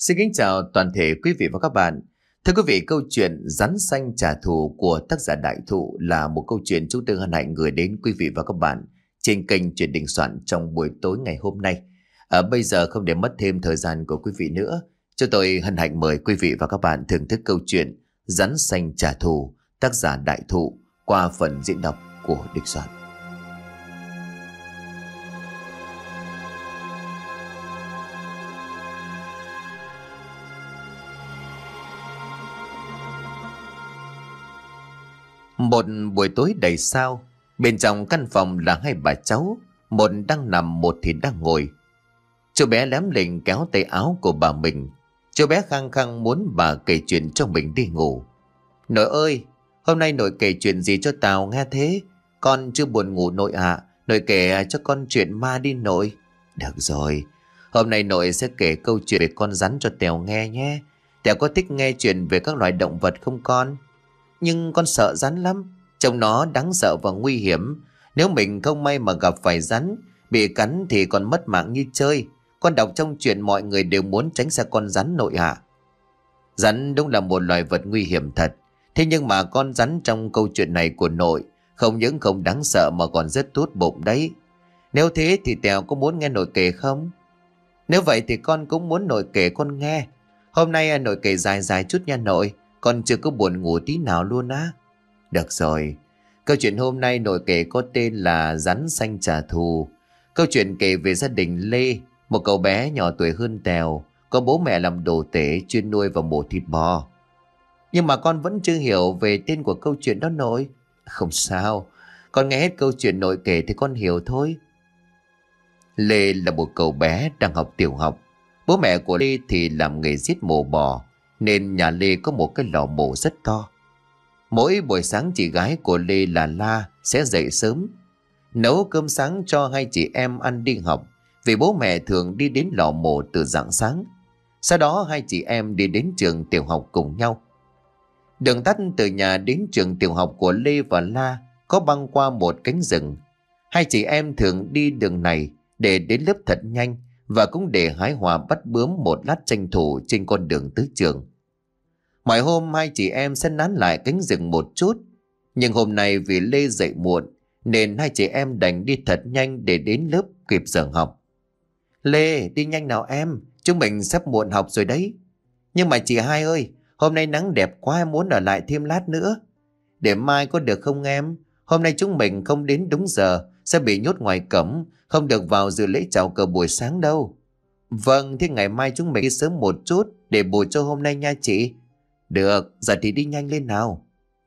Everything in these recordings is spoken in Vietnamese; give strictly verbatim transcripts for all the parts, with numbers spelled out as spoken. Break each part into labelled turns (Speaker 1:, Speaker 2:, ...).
Speaker 1: Xin kính chào toàn thể quý vị và các bạn. Thưa quý vị, câu chuyện Rắn xanh trả thù của tác giả Đại Thụ là một câu chuyện chúng tôi hân hạnh gửi đến quý vị và các bạn trên kênh Chuyện Đình Soạn trong buổi tối ngày hôm nay. À, bây giờ không để mất thêm thời gian của quý vị nữa, cho tôi hân hạnh mời quý vị và các bạn thưởng thức câu chuyện Rắn xanh trả thù tác giả Đại Thụ qua phần diễn đọc của Đình Soạn. Một buổi tối đầy sao, bên trong căn phòng là hai bà cháu, một đang nằm, một thì đang ngồi. Chú bé lém lỉnh kéo tay áo của bà mình. Chú bé khăng khăng muốn bà kể chuyện cho mình đi ngủ. Nội ơi, hôm nay nội kể chuyện gì cho Tào nghe thế? Con chưa buồn ngủ nội ạ, à. Nội kể cho con chuyện ma đi nội. Được rồi, hôm nay nội sẽ kể câu chuyện về con rắn cho Tèo nghe nhé. Tèo có thích nghe chuyện về các loài động vật không con? Nhưng con sợ rắn lắm, trông nó đáng sợ và nguy hiểm. Nếu mình không may mà gặp phải rắn, bị cắn thì còn mất mạng như chơi. Con đọc trong chuyện mọi người đều muốn tránh xa con rắn nội ạ. Rắn đúng là một loài vật nguy hiểm thật. Thế nhưng mà con rắn trong câu chuyện này của nội không những không đáng sợ mà còn rất tốt bụng đấy. Nếu thế thì Tèo có muốn nghe nội kể không? Nếu vậy thì con cũng muốn nội kể con nghe. Hôm nay nội kể dài dài chút nha nội. Con chưa có buồn ngủ tí nào luôn á. Được rồi, câu chuyện hôm nay nội kể có tên là Rắn xanh trả thù. Câu chuyện kể về gia đình Lê, một cậu bé nhỏ tuổi hơn Tèo, có bố mẹ làm đồ tể chuyên nuôi và mổ thịt bò. Nhưng mà con vẫn chưa hiểu về tên của câu chuyện đó nội. Không sao, con nghe hết câu chuyện nội kể thì con hiểu thôi. Lê là một cậu bé đang học tiểu học. Bố mẹ của Lê thì làm nghề giết mổ bò, nên nhà Lê có một cái lò mổ rất to. Mỗi buổi sáng chị gái của Lê là La sẽ dậy sớm, nấu cơm sáng cho hai chị em ăn đi học, vì bố mẹ thường đi đến lò mổ từ rạng sáng. Sau đó hai chị em đi đến trường tiểu học cùng nhau. Đường tắt từ nhà đến trường tiểu học của Lê và La có băng qua một cánh rừng. Hai chị em thường đi đường này để đến lớp thật nhanh, và cũng để hái hòa bắt bướm một lát tranh thủ trên con đường tới trường. Mọi hôm hai chị em sẽ nán lại cánh rừng một chút, nhưng hôm nay vì Lê dậy muộn nên hai chị em đành đi thật nhanh để đến lớp kịp giờ học. Lê, đi nhanh nào em, chúng mình sắp muộn học rồi đấy. Nhưng mà chị hai ơi, hôm nay nắng đẹp quá, em muốn ở lại thêm lát nữa. Để mai có được không em? Hôm nay chúng mình không đến đúng giờ, sẽ bị nhốt ngoài cổng, không được vào dự lễ chào cờ buổi sáng đâu. Vâng, thế ngày mai chúng mình đi sớm một chút để bù cho hôm nay nha chị. Được, giờ thì đi nhanh lên nào.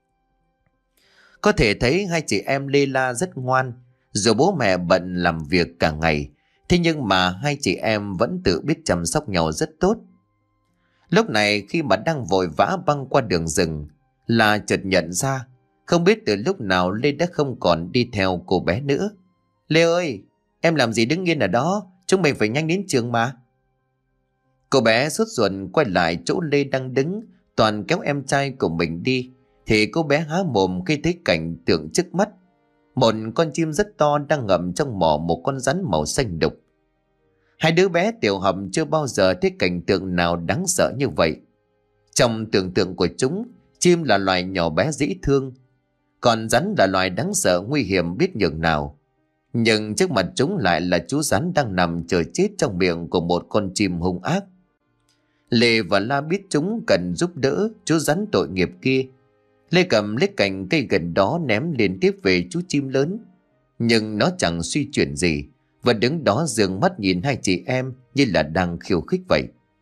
Speaker 1: Có thể thấy hai chị em Lê La rất ngoan. Dù bố mẹ bận làm việc cả ngày, thế nhưng mà hai chị em vẫn tự biết chăm sóc nhau rất tốt. Lúc này khi mà đang vội vã băng qua đường rừng, là chợt nhận ra không biết từ lúc nào Lê đã không còn đi theo cô bé nữa. Lê ơi, em làm gì đứng yên ở đó, chúng mình phải nhanh đến trường mà. Cô bé sốt ruột quay lại chỗ Lê đang đứng, toàn kéo em trai của mình đi, thì cô bé há mồm khi thấy cảnh tượng trước mắt. Một con chim rất to đang ngậm trong mỏ một con rắn màu xanh đục. Hai đứa bé tiểu học chưa bao giờ thấy cảnh tượng nào đáng sợ như vậy. Trong tưởng tượng của chúng, chim là loài nhỏ bé dễ thương, còn rắn là loài đáng sợ nguy hiểm biết nhường nào. Nhưng trước mặt chúng lại là chú rắn đang nằm chờ chết trong miệng của một con chim hung ác. Lê và La biết chúng cần giúp đỡ chú rắn tội nghiệp kia. Lê cầm lấy cành cây gần đó ném liên tiếp về chú chim lớn, nhưng nó chẳng suy chuyển gì, và đứng đó dường mắt nhìn hai chị em như là đang khiêu khích vậy.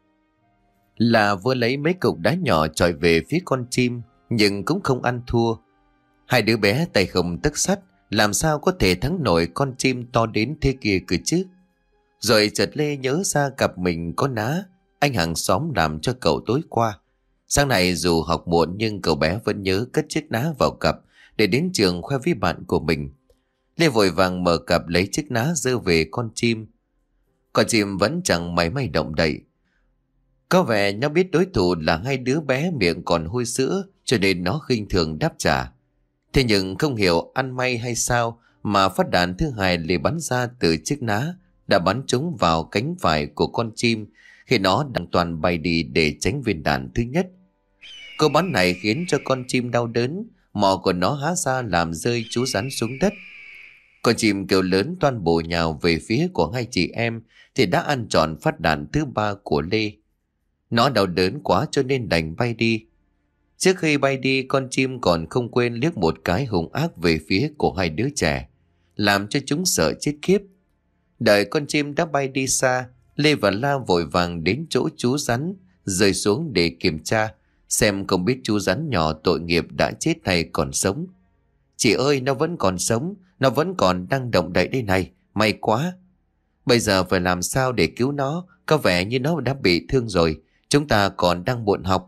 Speaker 1: Là vừa lấy mấy cục đá nhỏ chọi về phía con chim, nhưng cũng không ăn thua. Hai đứa bé tay không tấc sắt, làm sao có thể thắng nổi con chim to đến thế kia cơ chứ. Rồi chợt Lê nhớ ra cặp mình có ná anh hàng xóm làm cho cậu tối qua. Sáng nay dù học muộn nhưng cậu bé vẫn nhớ cất chiếc ná vào cặp để đến trường khoe với bạn của mình. Lê vội vàng mở cặp lấy chiếc ná giơ về con chim. Con chim vẫn chẳng mảy may động đậy. Có vẻ nó biết đối thủ là hai đứa bé miệng còn hôi sữa, cho nên nó khinh thường đáp trả. Thế nhưng không hiểu ăn may hay sao mà phát đạn thứ hai liền bắn ra từ chiếc ná, đã bắn trúng vào cánh phải của con chim, khi nó đang toàn bay đi để tránh viên đạn thứ nhất. Cú bắn này khiến cho con chim đau đớn, mỏ của nó há ra làm rơi chú rắn xuống đất. Con chim kêu lớn toan bổ nhào về phía của hai chị em thì đã ăn trọn phát đạn thứ ba của Lê. Nó đau đớn quá cho nên đành bay đi. Trước khi bay đi, con chim còn không quên liếc một cái hung ác về phía của hai đứa trẻ, làm cho chúng sợ chết khiếp. Đợi con chim đã bay đi xa, Lê và La vội vàng đến chỗ chú rắn, rơi xuống để kiểm tra, xem không biết chú rắn nhỏ tội nghiệp đã chết hay còn sống. Chị ơi, nó vẫn còn sống, nó vẫn còn đang động đậy đây này, may quá. Bây giờ phải làm sao để cứu nó, có vẻ như nó đã bị thương rồi, chúng ta còn đang muộn học.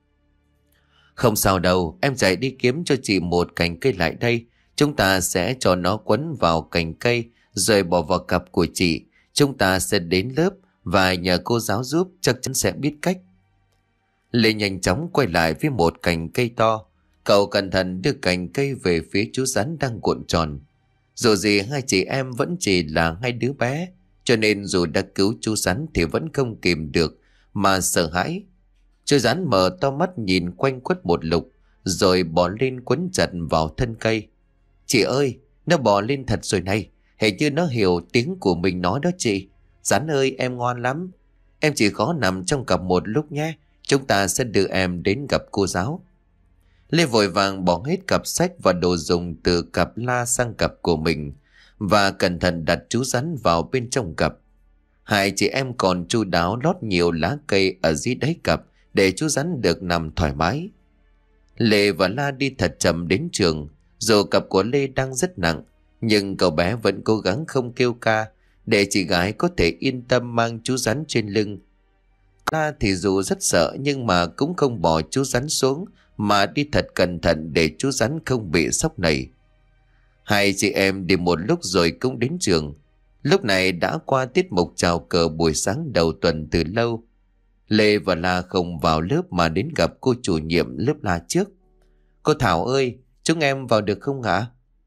Speaker 1: Không sao đâu, em chạy đi kiếm cho chị một cành cây lại đây, chúng ta sẽ cho nó quấn vào cành cây rồi bỏ vào cặp của chị. Chúng ta sẽ đến lớp và nhờ cô giáo giúp, chắc chắn sẽ biết cách. Lê nhanh chóng quay lại với một cành cây to. Cậu cẩn thận đưa cành cây về phía chú rắn đang cuộn tròn. Dù gì hai chị em vẫn chỉ là hai đứa bé, cho nên dù đã cứu chú rắn thì vẫn không kìm được mà sợ hãi. Chú rắn mở to mắt nhìn quanh quất một lục, rồi bò lên quấn chặt vào thân cây. Chị ơi, nó bò lên thật rồi này, hình như nó hiểu tiếng của mình nói đó chị. Rắn ơi, em ngoan lắm. Em chỉ khó nằm trong cặp một lúc nhé, chúng ta sẽ đưa em đến gặp cô giáo. Lê vội vàng bỏ hết cặp sách và đồ dùng từ cặp La sang cặp của mình và cẩn thận đặt chú rắn vào bên trong cặp. Hai chị em còn chu đáo lót nhiều lá cây ở dưới đáy cặp để chú rắn được nằm thoải mái. Lê và La đi thật chậm đến trường. Dù cặp của Lê đang rất nặng, nhưng cậu bé vẫn cố gắng không kêu ca để chị gái có thể yên tâm mang chú rắn trên lưng. La thì dù rất sợ nhưng mà cũng không bỏ chú rắn xuống, mà đi thật cẩn thận để chú rắn không bị sốc nảy. Hai chị em đi một lúc rồi cũng đến trường. Lúc này đã qua tiết mục chào cờ buổi sáng đầu tuần từ lâu. Lê và La không vào lớp mà đến gặp cô chủ nhiệm lớp La trước. Cô Thảo ơi, chúng em vào được không ạ?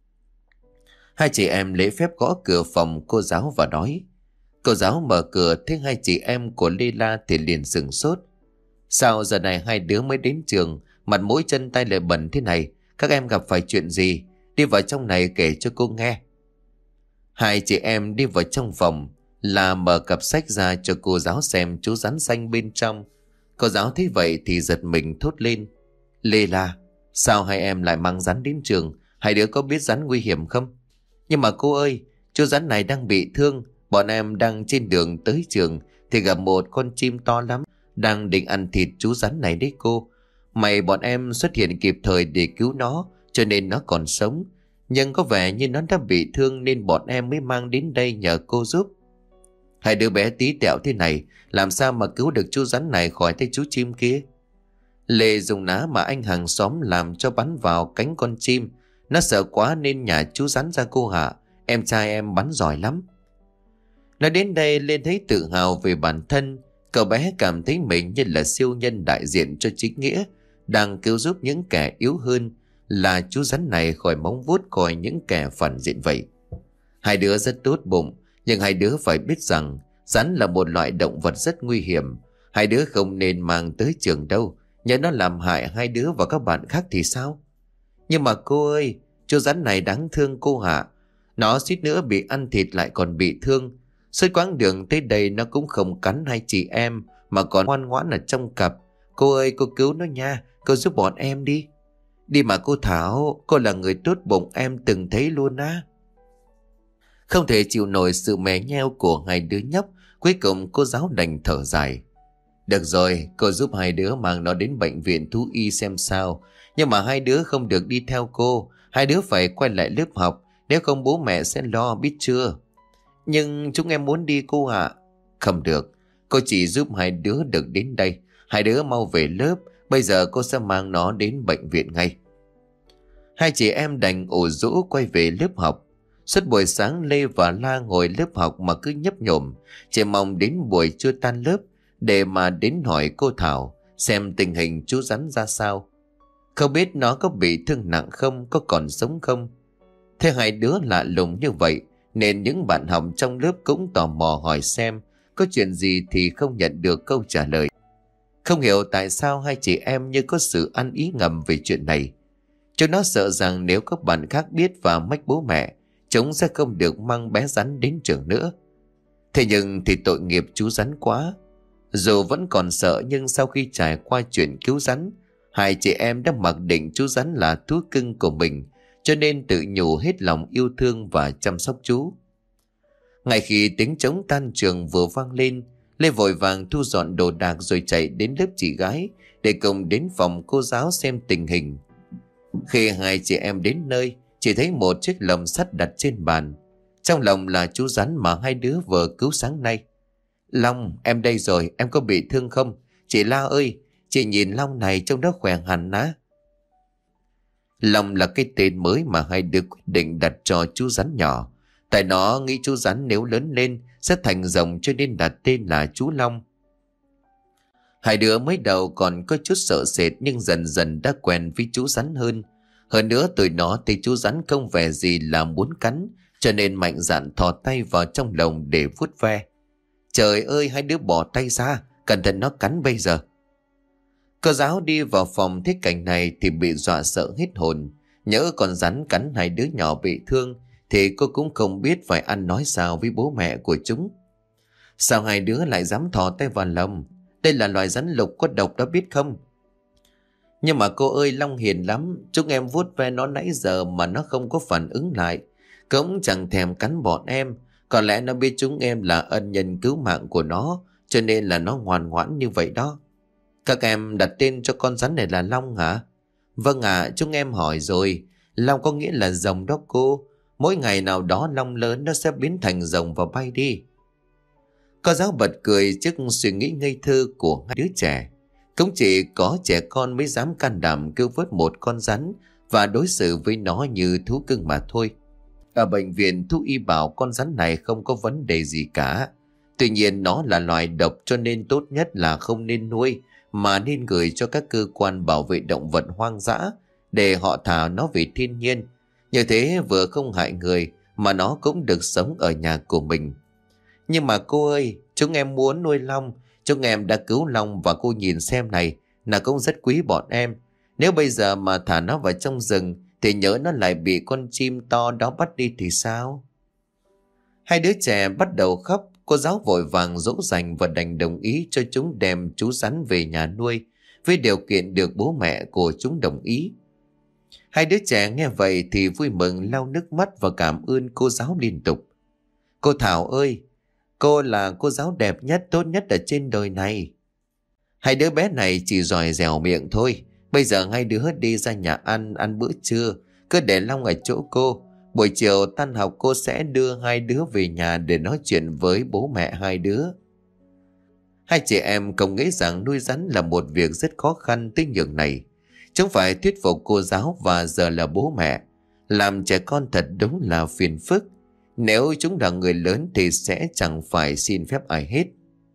Speaker 1: Hai chị em lễ phép gõ cửa phòng cô giáo và nói. Cô giáo mở cửa thấy hai chị em của Lê La thì liền sửng sốt. Sao giờ này hai đứa mới đến trường, mặt mũi chân tay lại bẩn thế này? Các em gặp phải chuyện gì? Đi vào trong này kể cho cô nghe. Hai chị em đi vào trong phòng, là mở cặp sách ra cho cô giáo xem chú rắn xanh bên trong. Cô giáo thấy vậy thì giật mình thốt lên. Lê La, sao hai em lại mang rắn đến trường? Hai đứa có biết rắn nguy hiểm không? Nhưng mà cô ơi, chú rắn này đang bị thương. Bọn em đang trên đường tới trường thì gặp một con chim to lắm đang định ăn thịt chú rắn này đấy cô. May bọn em xuất hiện kịp thời để cứu nó, cho nên nó còn sống. Nhưng có vẻ như nó đã bị thương nên bọn em mới mang đến đây nhờ cô giúp. Hai đứa bé tí tẹo thế này, làm sao mà cứu được chú rắn này khỏi tay chú chim kia? Lê dùng ná mà anh hàng xóm làm cho bắn vào cánh con chim. Nó sợ quá nên nhả chú rắn ra cô hạ. Em trai em bắn giỏi lắm. Nói đến đây Lê thấy tự hào về bản thân. Cậu bé cảm thấy mình như là siêu nhân đại diện cho chính nghĩa, đang cứu giúp những kẻ yếu hơn, là chú rắn này khỏi móng vuốt khỏi những kẻ phản diện vậy. Hai đứa rất tốt bụng, nhưng hai đứa phải biết rằng rắn là một loại động vật rất nguy hiểm. Hai đứa không nên mang tới trường đâu, nhớ nó làm hại hai đứa và các bạn khác thì sao? Nhưng mà cô ơi, chú rắn này đáng thương cô hạ. Nó suýt nữa bị ăn thịt lại còn bị thương. Suốt quãng đường tới đây nó cũng không cắn hai chị em mà còn ngoan ngoãn ở trong cặp. Cô ơi, cô cứu nó nha, cô giúp bọn em đi. Đi mà cô Thảo, cô là người tốt bụng em từng thấy luôn á. Không thể chịu nổi sự mè nheo của hai đứa nhóc, cuối cùng cô giáo đành thở dài. Được rồi, cô giúp hai đứa mang nó đến bệnh viện thú y xem sao. Nhưng mà hai đứa không được đi theo cô, hai đứa phải quay lại lớp học, nếu không bố mẹ sẽ lo, biết chưa? Nhưng chúng em muốn đi cô ạ. Không được, cô chỉ giúp hai đứa được đến đây. Hai đứa mau về lớp, bây giờ cô sẽ mang nó đến bệnh viện ngay. Hai chị em đành ủ rũ quay về lớp học. Suốt buổi sáng Lê và La ngồi lớp học mà cứ nhấp nhổm, chỉ mong đến buổi trưa tan lớp để mà đến hỏi cô Thảo xem tình hình chú rắn ra sao. Không biết nó có bị thương nặng không, có còn sống không. Thế hai đứa lạ lùng như vậy nên những bạn học trong lớp cũng tò mò hỏi xem có chuyện gì thì không nhận được câu trả lời. Không hiểu tại sao hai chị em như có sự ăn ý ngầm về chuyện này. Chúng nó sợ rằng nếu các bạn khác biết và mách bố mẹ, chúng sẽ không được mang bé Rắn đến trường nữa. Thế nhưng thì tội nghiệp chú Rắn quá. Dù vẫn còn sợ nhưng sau khi trải qua chuyện cứu Rắn, hai chị em đã mặc định chú Rắn là thú cưng của mình, cho nên tự nhủ hết lòng yêu thương và chăm sóc chú. Ngay khi tiếng trống tan trường vừa vang lên, Lê vội vàng thu dọn đồ đạc rồi chạy đến lớp chị gái để cùng đến phòng cô giáo xem tình hình. Khi hai chị em đến nơi, chỉ thấy một chiếc lồng sắt đặt trên bàn. Trong lồng là chú Rắn mà hai đứa vừa cứu sáng nay. Long, em đây rồi, em có bị thương không? Chị La ơi, chị nhìn Long này trông nó khỏe hẳn á. Long là cái tên mới mà hai đứa quyết định đặt cho chú Rắn nhỏ. Tại nó nghĩ chú Rắn nếu lớn lên sẽ thành rồng cho nên đặt tên là chú Long. Hai đứa mới đầu còn có chút sợ sệt nhưng dần dần đã quen với chú Rắn hơn. Hơn nữa tụi nó thấy chú Rắn không vẻ gì là muốn cắn, cho nên mạnh dạn thò tay vào trong lồng để vuốt ve. Trời ơi, hai đứa bỏ tay ra, cẩn thận nó cắn bây giờ. Cô giáo đi vào phòng thấy cảnh này thì bị dọa sợ hết hồn. Nhỡ con rắn cắn hai đứa nhỏ bị thương thì cô cũng không biết phải ăn nói sao với bố mẹ của chúng. Sao hai đứa lại dám thò tay vào lồng? Đây là loài rắn lục có độc đó biết không? Nhưng mà cô ơi, Long hiền lắm. Chúng em vuốt ve nó nãy giờ mà nó không có phản ứng lại. Cũng chẳng thèm cắn bọn em. Có lẽ nó biết chúng em là ân nhân cứu mạng của nó, cho nên là nó ngoan ngoãn như vậy đó. Các em đặt tên cho con rắn này là Long hả? Vâng ạ, à, chúng em hỏi rồi. Long có nghĩa là rồng đó cô. Mỗi ngày nào đó Long lớn nó sẽ biến thành rồng và bay đi. Cô giáo bật cười trước suy nghĩ ngây thơ của hai đứa trẻ. Cũng chỉ có trẻ con mới dám can đảm cứu vớt một con rắn và đối xử với nó như thú cưng mà thôi. Ở bệnh viện thú y bảo con rắn này không có vấn đề gì cả. Tuy nhiên nó là loài độc cho nên tốt nhất là không nên nuôi, mà nên gửi cho các cơ quan bảo vệ động vật hoang dã để họ thả nó về thiên nhiên. Như thế vừa không hại người mà nó cũng được sống ở nhà của mình. Nhưng mà cô ơi, chúng em muốn nuôi Long. Chúng em đã cứu Long và cô nhìn xem này, là cũng rất quý bọn em. Nếu bây giờ mà thả nó vào trong rừng thì nhớ nó lại bị con chim to đó bắt đi thì sao? Hai đứa trẻ bắt đầu khóc. Cô giáo vội vàng dỗ dành và đành đồng ý cho chúng đem chú rắn về nhà nuôi, với điều kiện được bố mẹ của chúng đồng ý. Hai đứa trẻ nghe vậy thì vui mừng lau nước mắt và cảm ơn cô giáo liên tục. Cô Thảo ơi, cô là cô giáo đẹp nhất, tốt nhất ở trên đời này. Hai đứa bé này chỉ giỏi dẻo miệng thôi. Bây giờ hai đứa đi ra nhà ăn, ăn bữa trưa. Cứ để Long ở chỗ cô. Buổi chiều tan học cô sẽ đưa hai đứa về nhà để nói chuyện với bố mẹ hai đứa. Hai chị em không nghĩ rằng nuôi rắn là một việc rất khó khăn tới nhường này. Chúng phải thuyết phục cô giáo và giờ là bố mẹ. Làm trẻ con thật đúng là phiền phức. Nếu chúng là người lớn thì sẽ chẳng phải xin phép ai hết.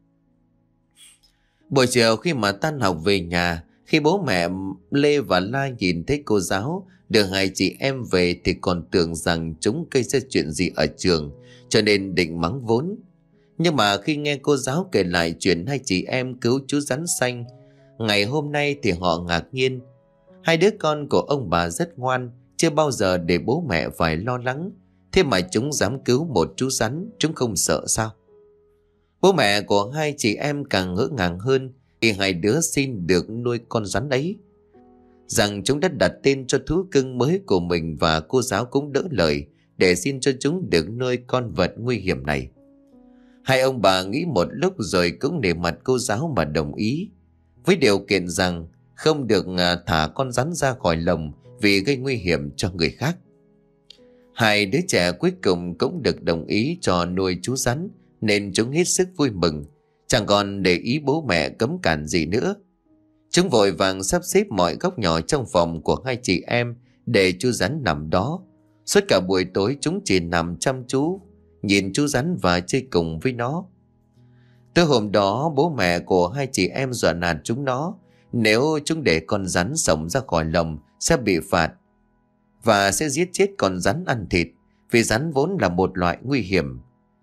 Speaker 1: Buổi chiều khi mà tan học về nhà, khi bố mẹ Lê và La nhìn thấy cô giáo đưa hai chị em về thì còn tưởng rằng chúng gây ra chuyện gì ở trường, cho nên định mắng vốn. Nhưng mà khi nghe cô giáo kể lại chuyện hai chị em cứu chú rắn xanh ngày hôm nay thì họ ngạc nhiên. Hai đứa con của ông bà rất ngoan, chưa bao giờ để bố mẹ phải lo lắng. Thế mà chúng dám cứu một chú rắn, chúng không sợ sao? Bố mẹ của hai chị em càng ngỡ ngàng hơn khi hai đứa xin được nuôi con rắn ấy. Rằng chúng đã đặt tên cho thú cưng mới của mình và cô giáo cũng đỡ lời để xin cho chúng được nuôi con vật nguy hiểm này. Hai ông bà nghĩ một lúc rồi cũng nể mặt cô giáo mà đồng ý, với điều kiện rằng không được thả con rắn ra khỏi lồng vì gây nguy hiểm cho người khác. Hai đứa trẻ cuối cùng cũng được đồng ý cho nuôi chú rắn, nên chúng hết sức vui mừng, chẳng còn để ý bố mẹ cấm cản gì nữa. Chúng vội vàng sắp xếp mọi góc nhỏ trong phòng của hai chị em để chú rắn nằm đó. Suốt cả buổi tối chúng chỉ nằm chăm chú nhìn chú rắn và chơi cùng với nó. Tới hôm đó bố mẹ của hai chị em dọa nạt chúng nó, nếu chúng để con rắn sống ra khỏi lồng sẽ bị phạt và sẽ giết chết con rắn ăn thịt, vì rắn vốn là một loại nguy hiểm.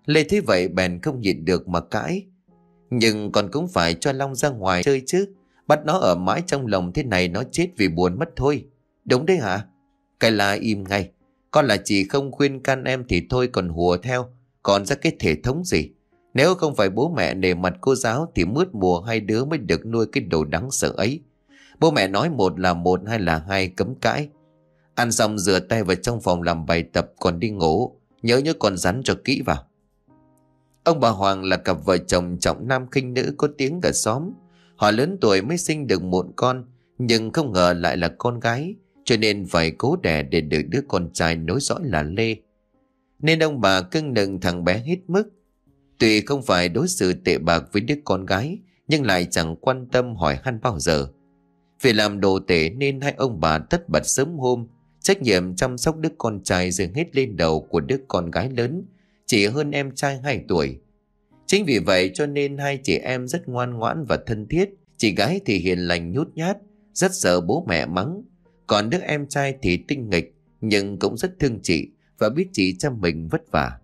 Speaker 1: Lê thấy vậy bèn không nhịn được mà cãi. Nhưng còn cũng phải cho Long ra ngoài chơi chứ. Bắt nó ở mãi trong lòng thế này nó chết vì buồn mất thôi. Đúng đấy hả? Cái là im ngay. Con là chỉ không khuyên can em thì thôi còn hùa theo. Còn ra cái thể thống gì? Nếu không phải bố mẹ nể mặt cô giáo thì mướt mùa hai đứa mới được nuôi cái đồ đáng sợ ấy. Bố mẹ nói một là một, hai là hai, cấm cãi. Ăn xong rửa tay vào trong phòng làm bài tập còn đi ngủ. Nhớ nhớ con rắn cho kỹ vào. Ông bà Hoàng là cặp vợ chồng trọng nam khinh nữ có tiếng cả xóm. Họ lớn tuổi mới sinh được một con, nhưng không ngờ lại là con gái, cho nên phải cố đẻ để được đứa con trai nối dõi là Lê. Nên ông bà cưng nựng thằng bé hết mức. Tuy không phải đối xử tệ bạc với đứa con gái, nhưng lại chẳng quan tâm hỏi han bao giờ. Vì làm đồ tể nên hai ông bà tất bật sớm hôm, trách nhiệm chăm sóc đứa con trai dừng hết lên đầu của đứa con gái lớn, chỉ hơn em trai hai tuổi. Chính vì vậy cho nên hai chị em rất ngoan ngoãn và thân thiết. Chị gái thì hiền lành nhút nhát, rất sợ bố mẹ mắng. Còn đứa em trai thì tinh nghịch, nhưng cũng rất thương chị và biết chị cho mình vất vả.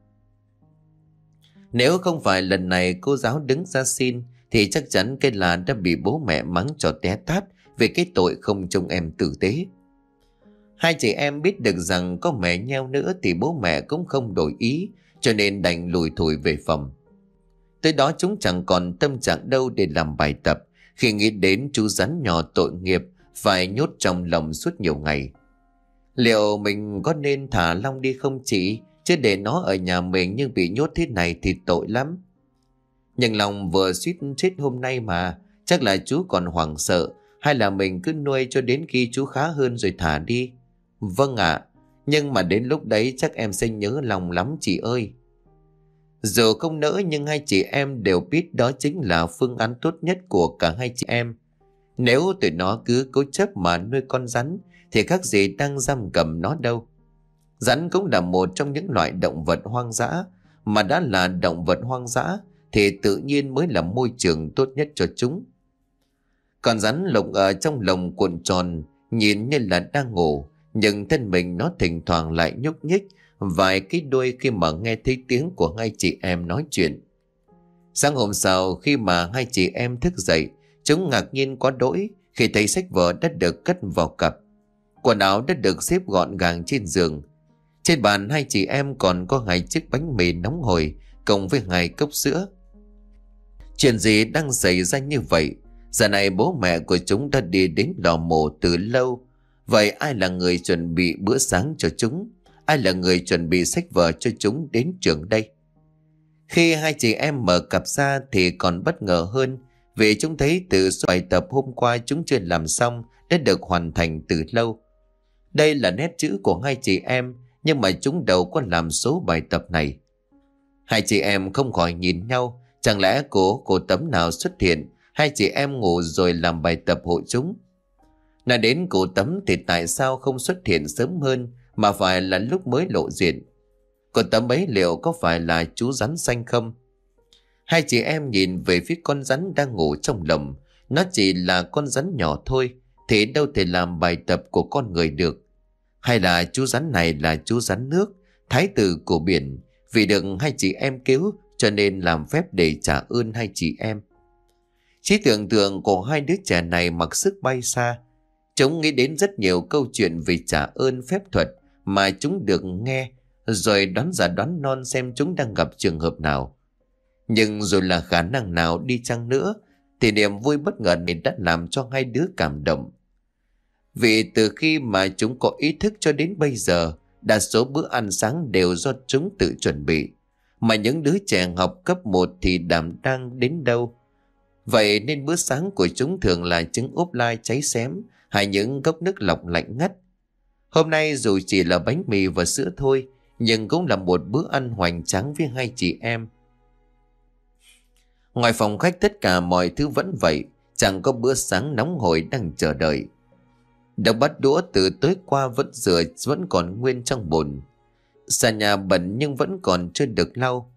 Speaker 1: Nếu không phải lần này cô giáo đứng ra xin thì chắc chắn cây là đã bị bố mẹ mắng cho té tát về cái tội không trông em tử tế. Hai chị em biết được rằng có mẹ nheo nữa thì bố mẹ cũng không đổi ý, cho nên đành lùi thủi về phòng. Tới đó chúng chẳng còn tâm trạng đâu để làm bài tập khi nghĩ đến chú rắn nhỏ tội nghiệp phải nhốt trong lòng suốt nhiều ngày. Liệu mình có nên thả Long đi không chị? Chứ để nó ở nhà mình nhưng bị nhốt thế này thì tội lắm. Nhưng Long vừa suýt chết hôm nay mà, chắc là chú còn hoảng sợ, hay là mình cứ nuôi cho đến khi chú khá hơn rồi thả đi? Vâng ạ, nhưng mà đến lúc đấy chắc em sẽ nhớ Long lắm chị ơi. Dù không nỡ nhưng hai chị em đều biết đó chính là phương án tốt nhất của cả hai chị em. Nếu tụi nó cứ cố chấp mà nuôi con rắn thì khác gì đang giam cầm nó đâu. Rắn cũng là một trong những loại động vật hoang dã, mà đã là động vật hoang dã thì tự nhiên mới là môi trường tốt nhất cho chúng. Con rắn lục ở trong lồng cuộn tròn, nhìn như là đang ngủ, nhưng thân mình nó thỉnh thoảng lại nhúc nhích vài cái đuôi khi mà nghe thấy tiếng của hai chị em nói chuyện. Sáng hôm sau khi mà hai chị em thức dậy, chúng ngạc nhiên quá đỗi khi thấy sách vở đã được cất vào cặp. Quần áo đã được xếp gọn gàng trên giường. Trên bàn hai chị em còn có hai chiếc bánh mì nóng hổi cộng với hai cốc sữa. Chuyện gì đang xảy ra như vậy? Giờ này bố mẹ của chúng đã đi đến lò mổ từ lâu. Vậy ai là người chuẩn bị bữa sáng cho chúng? Ai là người chuẩn bị sách vở cho chúng đến trường đây? Khi hai chị em mở cặp ra thì còn bất ngờ hơn, vì chúng thấy từ số bài tập hôm qua chúng chưa làm xong đã được hoàn thành từ lâu. Đây là nét chữ của hai chị em, nhưng mà chúng đâu có làm số bài tập này. Hai chị em không khỏi nhìn nhau, chẳng lẽ cô cô Tấm nào xuất hiện, hai chị em ngủ rồi làm bài tập hộ chúng. Nói đến cô Tấm thì tại sao không xuất hiện sớm hơn mà phải là lúc mới lộ diện? Cô Tấm ấy liệu có phải là chú rắn xanh không? Hai chị em nhìn về phía con rắn đang ngủ trong lồng. Nó chỉ là con rắn nhỏ thôi, thì đâu thể làm bài tập của con người được. Hay là chú rắn này là chú rắn nước, thái tử của biển, vì được hai chị em cứu cho nên làm phép để trả ơn hai chị em. Trí tưởng tượng của hai đứa trẻ này mặc sức bay xa. Chúng nghĩ đến rất nhiều câu chuyện về trả ơn phép thuật mà chúng được nghe, rồi đoán giả đoán non xem chúng đang gặp trường hợp nào. Nhưng rồi là khả năng nào đi chăng nữa thì niềm vui bất ngờ này đã làm cho hai đứa cảm động. Vì từ khi mà chúng có ý thức cho đến bây giờ, đa số bữa ăn sáng đều do chúng tự chuẩn bị. Mà những đứa trẻ học cấp một thì đảm đang đến đâu. Vậy nên bữa sáng của chúng thường là trứng ốp lai cháy xém hay những cốc nước lọc lạnh ngắt. Hôm nay dù chỉ là bánh mì và sữa thôi, nhưng cũng là một bữa ăn hoành tráng với hai chị em. Ngoài phòng khách tất cả mọi thứ vẫn vậy, chẳng có bữa sáng nóng hổi đang chờ đợi. Đống bát đũa từ tối qua vẫn rửa vẫn còn nguyên trong bồn. Sàn nhà bẩn nhưng vẫn còn chưa được lau.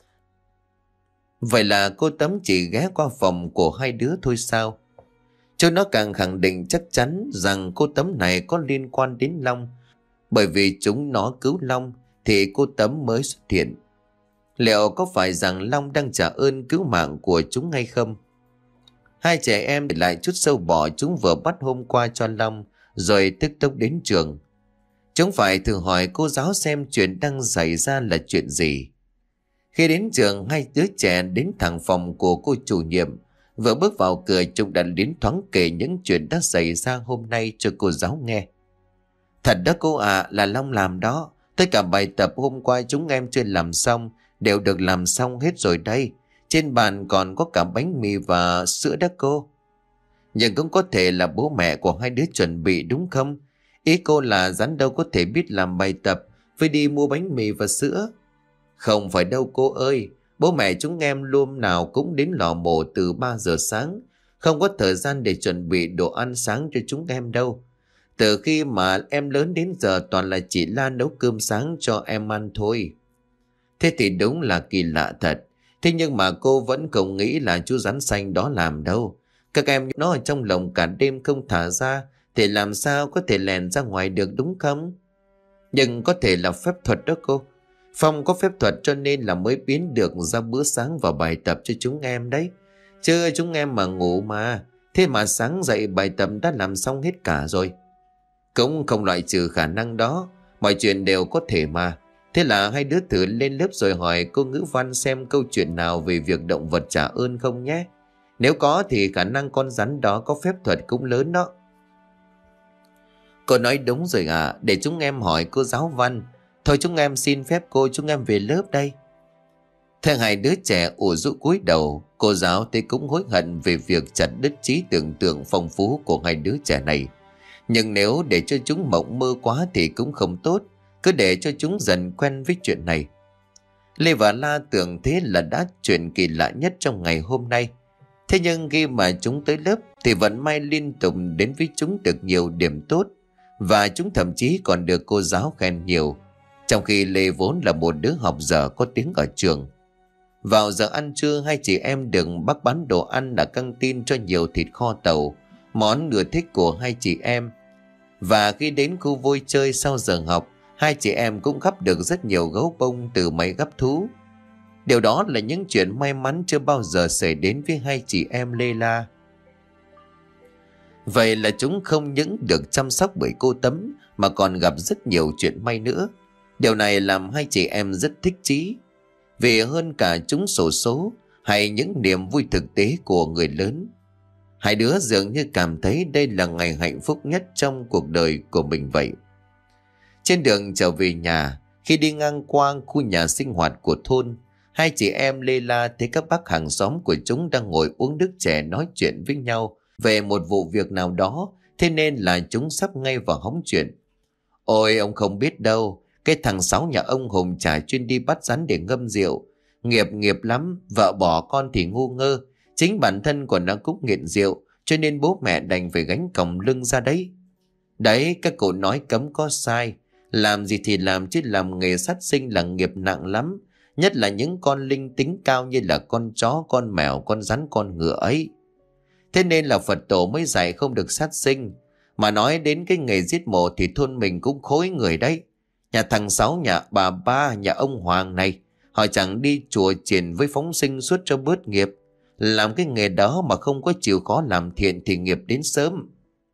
Speaker 1: Vậy là cô Tấm chỉ ghé qua phòng của hai đứa thôi sao? Cho nó càng khẳng định chắc chắn rằng cô Tấm này có liên quan đến Long. Bởi vì chúng nó cứu Long thì cô Tấm mới xuất hiện. Liệu có phải rằng Long đang trả ơn cứu mạng của chúng hay không? Hai trẻ em để lại chút sâu bọ chúng vừa bắt hôm qua cho Long, rồi tức tốc đến trường. Chúng phải thử hỏi cô giáo xem chuyện đang xảy ra là chuyện gì. Khi đến trường, hai đứa trẻ đến thẳng phòng của cô chủ nhiệm. Vừa bước vào cửa, chúng đã đến thoáng kể những chuyện đã xảy ra hôm nay cho cô giáo nghe. Thật đó cô ạ, là Long làm đó. Tất cả bài tập hôm qua chúng em chưa làm xong đều được làm xong hết rồi đây. Trên bàn còn có cả bánh mì và sữa đó cô. Nhưng cũng có thể là bố mẹ của hai đứa chuẩn bị đúng không? Ý cô là Rắn đâu có thể biết làm bài tập, phải đi mua bánh mì và sữa. Không phải đâu cô ơi, bố mẹ chúng em luôn nào cũng đến lò mổ từ ba giờ sáng, không có thời gian để chuẩn bị đồ ăn sáng cho chúng em đâu. Từ khi mà em lớn đến giờ toàn là chị La nấu cơm sáng cho em ăn thôi. Thế thì đúng là kỳ lạ thật. Thế nhưng mà cô vẫn không nghĩ là chú Rắn Xanh đó làm đâu. Các em nó ở trong lồng cả đêm không thả ra, thì làm sao có thể lèn ra ngoài được đúng không? Nhưng có thể là phép thuật đó cô. Phong có phép thuật cho nên là mới biến được ra bữa sáng và bài tập cho chúng em đấy. Chứ chúng em mà ngủ mà. Thế mà sáng dậy bài tập đã làm xong hết cả rồi. Cũng không loại trừ khả năng đó. Mọi chuyện đều có thể mà. Thế là hai đứa thử lên lớp rồi hỏi cô ngữ văn xem câu chuyện nào về việc động vật trả ơn không nhé. Nếu có thì khả năng con rắn đó có phép thuật cũng lớn đó. Cô nói đúng rồi à, để chúng em hỏi cô giáo Văn. Thôi chúng em xin phép cô, chúng em về lớp đây. Thế hai đứa trẻ ủ rũ cúi đầu. Cô giáo thì cũng hối hận về việc chặt đứt trí tưởng tượng phong phú của hai đứa trẻ này. Nhưng nếu để cho chúng mộng mơ quá thì cũng không tốt. Cứ để cho chúng dần quen với chuyện này. Lê và La tưởng thế là đã chuyện kỳ lạ nhất trong ngày hôm nay. Thế nhưng khi mà chúng tới lớp thì vận may liên tục đến với chúng được nhiều điểm tốt. Và chúng thậm chí còn được cô giáo khen nhiều. Trong khi Lê vốn là một đứa học dở có tiếng ở trường. Vào giờ ăn trưa, hai chị em được bác bán đồ ăn ở căng tin cho nhiều thịt kho tàu, món ưa thích của hai chị em. Và khi đến khu vui chơi sau giờ học, hai chị em cũng gắp được rất nhiều gấu bông từ máy gắp thú. Điều đó là những chuyện may mắn chưa bao giờ xảy đến với hai chị em Lê La. Vậy là chúng không những được chăm sóc bởi cô Tấm mà còn gặp rất nhiều chuyện may nữa. Điều này làm hai chị em rất thích chí. Vì hơn cả chúng xổ số hay những niềm vui thực tế của người lớn, hai đứa dường như cảm thấy đây là ngày hạnh phúc nhất trong cuộc đời của mình vậy. Trên đường trở về nhà, khi đi ngang qua khu nhà sinh hoạt của thôn, hai chị em Lê La thấy các bác hàng xóm của chúng đang ngồi uống nước chè nói chuyện với nhau về một vụ việc nào đó, thế nên là chúng sắp ngay vào hóng chuyện. Ôi ông không biết đâu, cái thằng Sáu nhà ông Hùng chả chuyên đi bắt rắn để ngâm rượu. Nghiệp nghiệp lắm, vợ bỏ con thì ngu ngơ. Chính bản thân của nó cũng nghiện rượu, cho nên bố mẹ đành phải gánh còng lưng ra đấy. Đấy, các cụ nói cấm có sai. Làm gì thì làm chứ làm nghề sát sinh là nghiệp nặng lắm. Nhất là những con linh tính cao như là con chó, con mèo, con rắn, con ngựa ấy. Thế nên là Phật tổ mới dạy không được sát sinh. Mà nói đến cái nghề giết mổ thì thôn mình cũng khối người đấy. Nhà thằng Sáu, nhà bà Ba, nhà ông Hoàng này, họ chẳng đi chùa chiền với phóng sinh suốt cho bớt nghiệp. Làm cái nghề đó mà không có chịu khó làm thiện thì nghiệp đến sớm.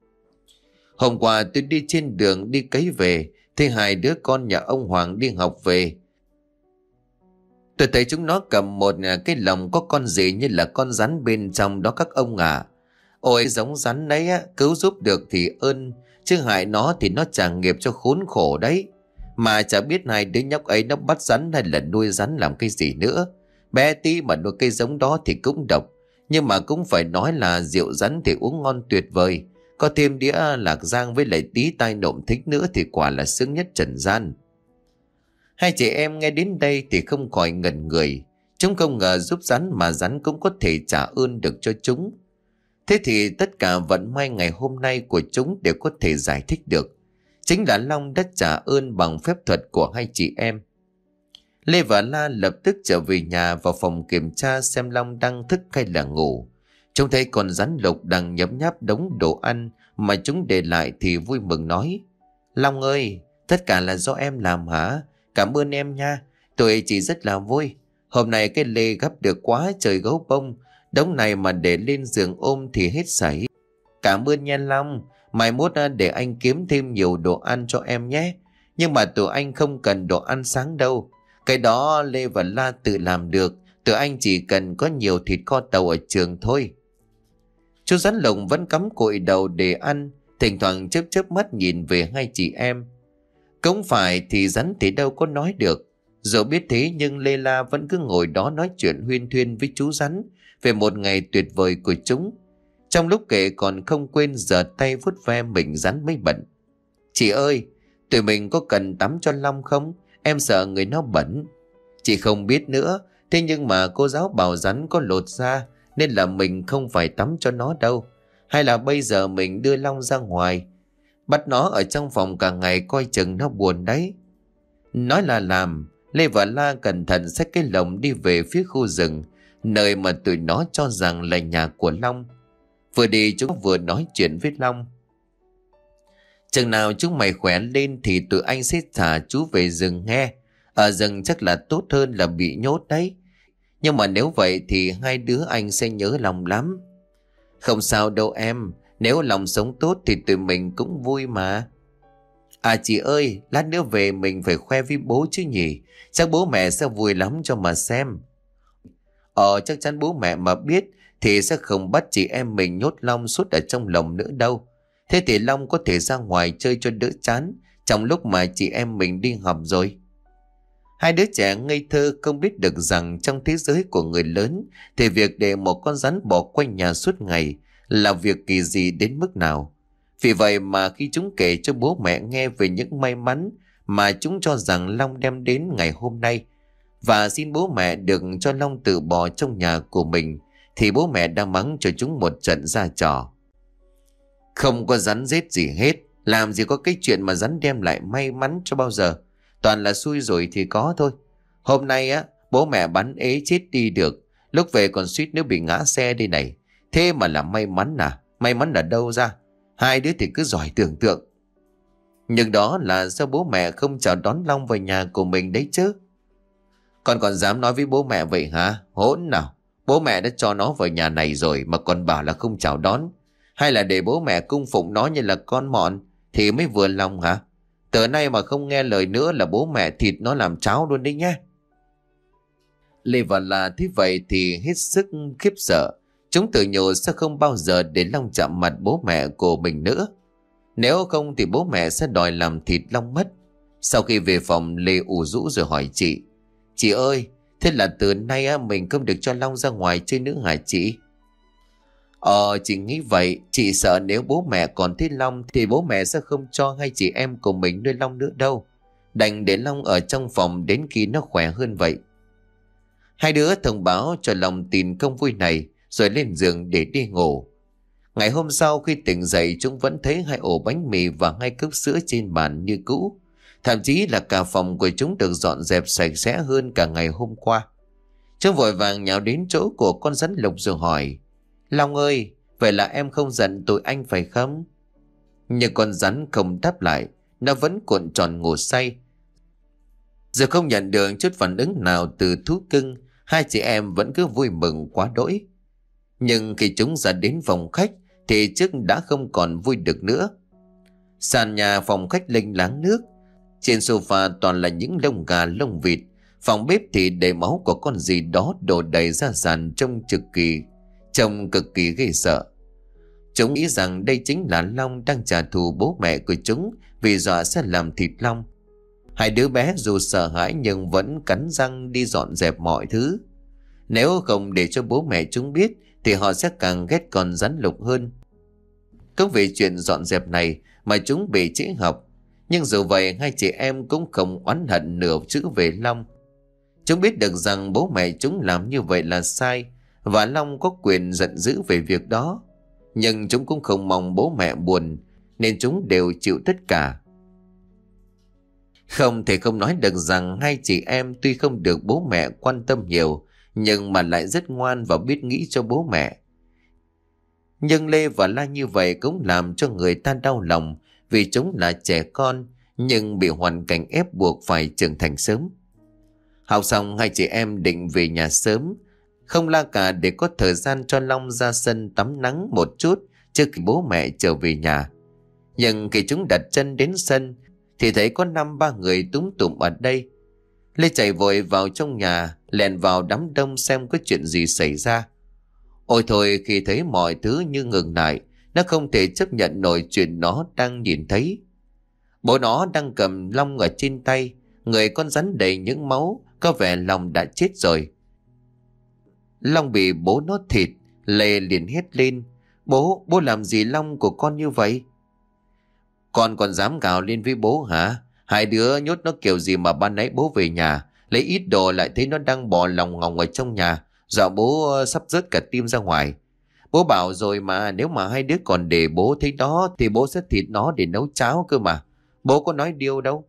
Speaker 1: Hôm qua tôi đi trên đường đi cấy về, thấy hai đứa con nhà ông Hoàng đi học về. Tôi thấy chúng nó cầm một cái lồng có con gì như là con rắn bên trong đó các ông à. Ôi giống rắn đấy á, cứu giúp được thì ơn, chứ hại nó thì nó trả nghiệp cho khốn khổ đấy. Mà chả biết hai đứa nhóc ấy nó bắt rắn hay là nuôi rắn làm cái gì nữa. Bé tí mà nuôi cây giống đó thì cũng độc. Nhưng mà cũng phải nói là rượu rắn thì uống ngon tuyệt vời. Có thêm đĩa lạc giang với lại tí tai nộm thích nữa thì quả là sướng nhất trần gian. Hai chị em nghe đến đây thì không khỏi ngẩn người. Chúng không ngờ giúp rắn mà rắn cũng có thể trả ơn được cho chúng. Thế thì tất cả vận may ngày hôm nay của chúng đều có thể giải thích được. Chính là Long đã trả ơn bằng phép thuật của hai chị em. Lê và La lập tức trở về nhà vào phòng kiểm tra xem Long đang thức hay là ngủ. Trông thấy con rắn lục đang nhấm nháp đống đồ ăn mà chúng để lại thì vui mừng nói: Long ơi, tất cả là do em làm hả? Cảm ơn em nha, tôi chỉ rất là vui. Hôm nay cái Lê gấp được quá trời gấu bông, đống này mà để lên giường ôm thì hết sảy. Cảm ơn nha Long, mai mốt để anh kiếm thêm nhiều đồ ăn cho em nhé. Nhưng mà tụi anh không cần đồ ăn sáng đâu. Cái đó Lê và La tự làm được, tụi anh chỉ cần có nhiều thịt kho tàu ở trường thôi. Chú rắn lồng vẫn cắm cụi đầu để ăn, thỉnh thoảng chớp chớp mắt nhìn về hai chị em. Cũng phải thì rắn thì đâu có nói được. Dẫu biết thế nhưng Lê La vẫn cứ ngồi đó nói chuyện huyên thuyên với chú rắn về một ngày tuyệt vời của chúng. Trong lúc kể còn không quên giở tay vuốt ve mình rắn mới bẩn. Chị ơi, tụi mình có cần tắm cho Long không? Em sợ người nó bẩn. Chị không biết nữa, thế nhưng mà cô giáo bảo rắn có lột da nên là mình không phải tắm cho nó đâu. Hay là bây giờ mình đưa Long ra ngoài, bắt nó ở trong phòng cả ngày coi chừng nó buồn đấy. Nói là làm, Lê và La cẩn thận xách cái lồng đi về phía khu rừng, nơi mà tụi nó cho rằng là nhà của Long. Vừa đi chúng vừa nói chuyện với Long. Chừng nào chúng mày khỏe lên thì tụi anh sẽ thả chú về rừng nghe. Ở rừng chắc là tốt hơn là bị nhốt đấy. Nhưng mà nếu vậy thì hai đứa anh sẽ nhớ Long lắm. Không sao đâu em, nếu Long sống tốt thì tụi mình cũng vui mà. À chị ơi, lát nữa về mình phải khoe với bố chứ nhỉ. Chắc bố mẹ sẽ vui lắm cho mà xem. Ờ chắc chắn bố mẹ mà biết thì sẽ không bắt chị em mình nhốt Long suốt ở trong lồng nữa đâu. Thế thì Long có thể ra ngoài chơi cho đỡ chán trong lúc mà chị em mình đi học rồi. Hai đứa trẻ ngây thơ không biết được rằng trong thế giới của người lớn thì việc để một con rắn bò quanh nhà suốt ngày là việc kỳ dị đến mức nào. Vì vậy mà khi chúng kể cho bố mẹ nghe về những may mắn mà chúng cho rằng Long đem đến ngày hôm nay và xin bố mẹ đừng cho Long tự bò trong nhà của mình, thì bố mẹ đã mắng cho chúng một trận ra trò. Không có rắn rết gì hết, làm gì có cái chuyện mà rắn đem lại may mắn cho bao giờ. Toàn là xui rồi thì có thôi. Hôm nay á, bố mẹ bắn ế chết đi được, lúc về còn suýt nữa bị ngã xe đây này. Thế mà là may mắn à? May mắn ở đâu ra? Hai đứa thì cứ giỏi tưởng tượng. Nhưng đó là do bố mẹ không chào đón Long vào nhà của mình đấy chứ. Con còn dám nói với bố mẹ vậy hả? Hỗn nào. Bố mẹ đã cho nó vào nhà này rồi mà còn bảo là không chào đón. Hay là để bố mẹ cung phụng nó như là con mọn thì mới vừa lòng hả? Từ nay mà không nghe lời nữa là bố mẹ thịt nó làm cháo luôn đấy nhé. Lê và La thấy vậy thì hết sức khiếp sợ. Chúng tự nhủ sẽ không bao giờ để Long chạm mặt bố mẹ của mình nữa. Nếu không thì bố mẹ sẽ đòi làm thịt Long mất. Sau khi về phòng, Lê ủ rũ rồi hỏi chị. Chị ơi, thế là từ nay á, mình không được cho Long ra ngoài chơi nữa hả chị? Ờ, chị nghĩ vậy. Chị sợ nếu bố mẹ còn thấy Long thì bố mẹ sẽ không cho hai chị em của mình nuôi Long nữa đâu. Đành để Long ở trong phòng đến khi nó khỏe hơn vậy. Hai đứa thông báo cho Long tin không vui này rồi lên giường để đi ngủ. Ngày hôm sau khi tỉnh dậy, chúng vẫn thấy hai ổ bánh mì và hai cốc sữa trên bàn như cũ. Thậm chí là cả phòng của chúng được dọn dẹp sạch sẽ hơn cả ngày hôm qua. Chúng vội vàng nhào đến chỗ của con rắn lục rồi hỏi. Long ơi, vậy là em không giận tụi anh phải không? Nhưng con rắn không đáp lại, nó vẫn cuộn tròn ngủ say. Giờ không nhận được chút phản ứng nào từ thú cưng, hai chị em vẫn cứ vui mừng quá đỗi. Nhưng khi chúng ra đến phòng khách thì trước đã không còn vui được nữa. Sàn nhà phòng khách lênh láng nước, trên sofa toàn là những lông gà lông vịt, phòng bếp thì đầy máu của con gì đó đổ đầy ra sàn trông cực kỳ trông cực kỳ ghê sợ. Chúng nghĩ rằng đây chính là Long đang trả thù bố mẹ của chúng vì dọa sẽ làm thịt Long. Hai đứa bé dù sợ hãi nhưng vẫn cắn răng đi dọn dẹp mọi thứ. Nếu không để cho bố mẹ chúng biết thì họ sẽ càng ghét con rắn lục hơn. Cũng vì chuyện dọn dẹp này mà chúng bị trễ học. Nhưng dù vậy hai chị em cũng không oán hận nửa chữ về Long. Chúng biết được rằng bố mẹ chúng làm như vậy là sai và Long có quyền giận dữ về việc đó. Nhưng chúng cũng không mong bố mẹ buồn nên chúng đều chịu tất cả. Không thể không nói được rằng hai chị em tuy không được bố mẹ quan tâm nhiều nhưng mà lại rất ngoan và biết nghĩ cho bố mẹ. Nhưng Lê và La như vậy cũng làm cho người ta đau lòng vì chúng là trẻ con nhưng bị hoàn cảnh ép buộc phải trưởng thành sớm. Học xong hai chị em định về nhà sớm, không la cả để có thời gian cho Long ra sân tắm nắng một chút trước khi bố mẹ trở về nhà. Nhưng khi chúng đặt chân đến sân thì thấy có năm ba người túm tụm ở đây. Lê chạy vội vào trong nhà, lèn vào đám đông xem có chuyện gì xảy ra. Ôi thôi, khi thấy mọi thứ như ngừng lại, nó không thể chấp nhận nổi chuyện nó đang nhìn thấy. Bố nó đang cầm Long ở trên tay, người con rắn đầy những máu, có vẻ Long đã chết rồi. Long bị bố nó thịt, Lê liền hét lên: Bố, bố làm gì Long của con như vậy? Con còn dám gào lên với bố hả? Hai đứa nhốt nó kiểu gì mà ban nãy bố về nhà, lấy ít đồ lại thấy nó đang bò lòng ngòng ở trong nhà, dọa bố sắp rớt cả tim ra ngoài. Bố bảo rồi mà, nếu mà hai đứa còn để bố thấy đó thì bố sẽ thịt nó để nấu cháo cơ mà. Bố có nói điều đâu.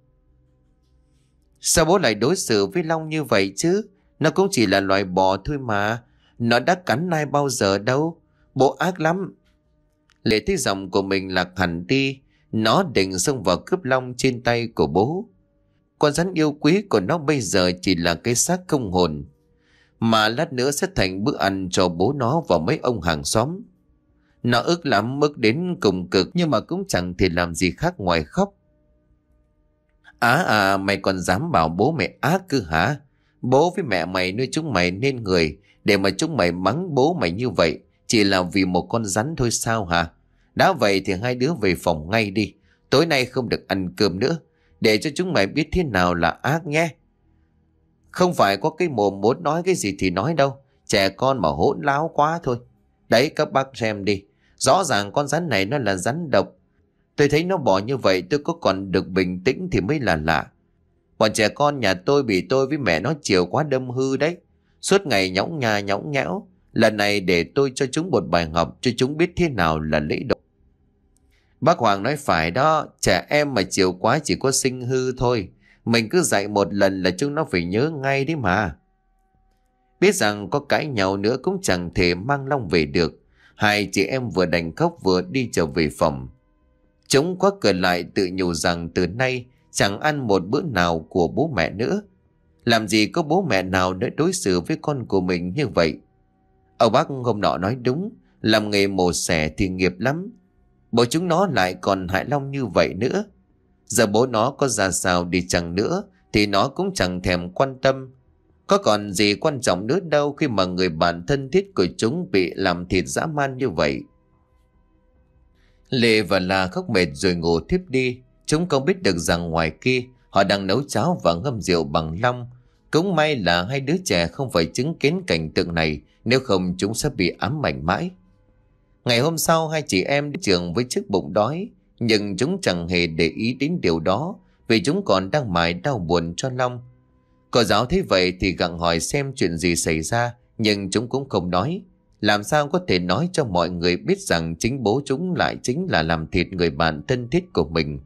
Speaker 1: Sao bố lại đối xử với Long như vậy chứ? Nó cũng chỉ là loài bò thôi mà. Nó đã cắn ai bao giờ đâu. Bố ác lắm. Lệ thấy giọng của mình lạc hẳn đi. Nó định xông vào cướp Long trên tay của bố. Con rắn yêu quý của nó bây giờ chỉ là cái xác không hồn, mà lát nữa sẽ thành bữa ăn cho bố nó và mấy ông hàng xóm. Nó ức lắm, ức đến cùng cực, nhưng mà cũng chẳng thể làm gì khác ngoài khóc. Á à, mày còn dám bảo bố mày ác cứ hả? Bố với mẹ mày nuôi chúng mày nên người, để mà chúng mày mắng bố mày như vậy chỉ là vì một con rắn thôi sao hả? Đã vậy thì hai đứa về phòng ngay đi. Tối nay không được ăn cơm nữa, để cho chúng mày biết thế nào là ác nhé. Không phải có cái mồm muốn nói cái gì thì nói đâu. Trẻ con mà hỗn láo quá thôi. Đấy các bác xem đi. Rõ ràng con rắn này nó là rắn độc. Tôi thấy nó bỏ như vậy tôi có còn được bình tĩnh thì mới là lạ. Bọn trẻ con nhà tôi bị tôi với mẹ nó chiều quá đâm hư đấy. Suốt ngày nhõng nhà nhõng nhẽo. Lần này để tôi cho chúng một bài học, cho chúng biết thế nào là lễ độ. Bác Hoàng nói phải đó. Trẻ em mà chiều quá chỉ có sinh hư thôi. Mình cứ dạy một lần là chúng nó phải nhớ ngay đấy mà. Biết rằng có cãi nhau nữa cũng chẳng thể mang Long về được. Hai chị em vừa đành khóc vừa đi trở về phòng. Chúng khóa cửa lại tự nhủ rằng từ nay chẳng ăn một bữa nào của bố mẹ nữa. Làm gì có bố mẹ nào để đối xử với con của mình như vậy. Ông bác hôm nọ nói đúng, làm nghề mổ xẻ thì nghiệp lắm. Bố chúng nó lại còn hại Long như vậy nữa. Giờ bố nó có ra sao đi chăng nữa thì nó cũng chẳng thèm quan tâm. Có còn gì quan trọng nữa đâu khi mà người bạn thân thiết của chúng bị làm thịt dã man như vậy. Lê và La khóc mệt rồi ngủ thiếp đi. Chúng không biết được rằng ngoài kia họ đang nấu cháo và ngâm rượu bằng Long. Cũng may là hai đứa trẻ không phải chứng kiến cảnh tượng này, nếu không chúng sẽ bị ám ảnh mãi. Ngày hôm sau hai chị em đến trường với chiếc bụng đói, nhưng chúng chẳng hề để ý đến điều đó vì chúng còn đang mải đau buồn cho Long. Cô giáo thấy vậy thì gặng hỏi xem chuyện gì xảy ra, nhưng chúng cũng không nói. Làm sao có thể nói cho mọi người biết rằng chính bố chúng lại chính là làm thịt người bạn thân thiết của mình.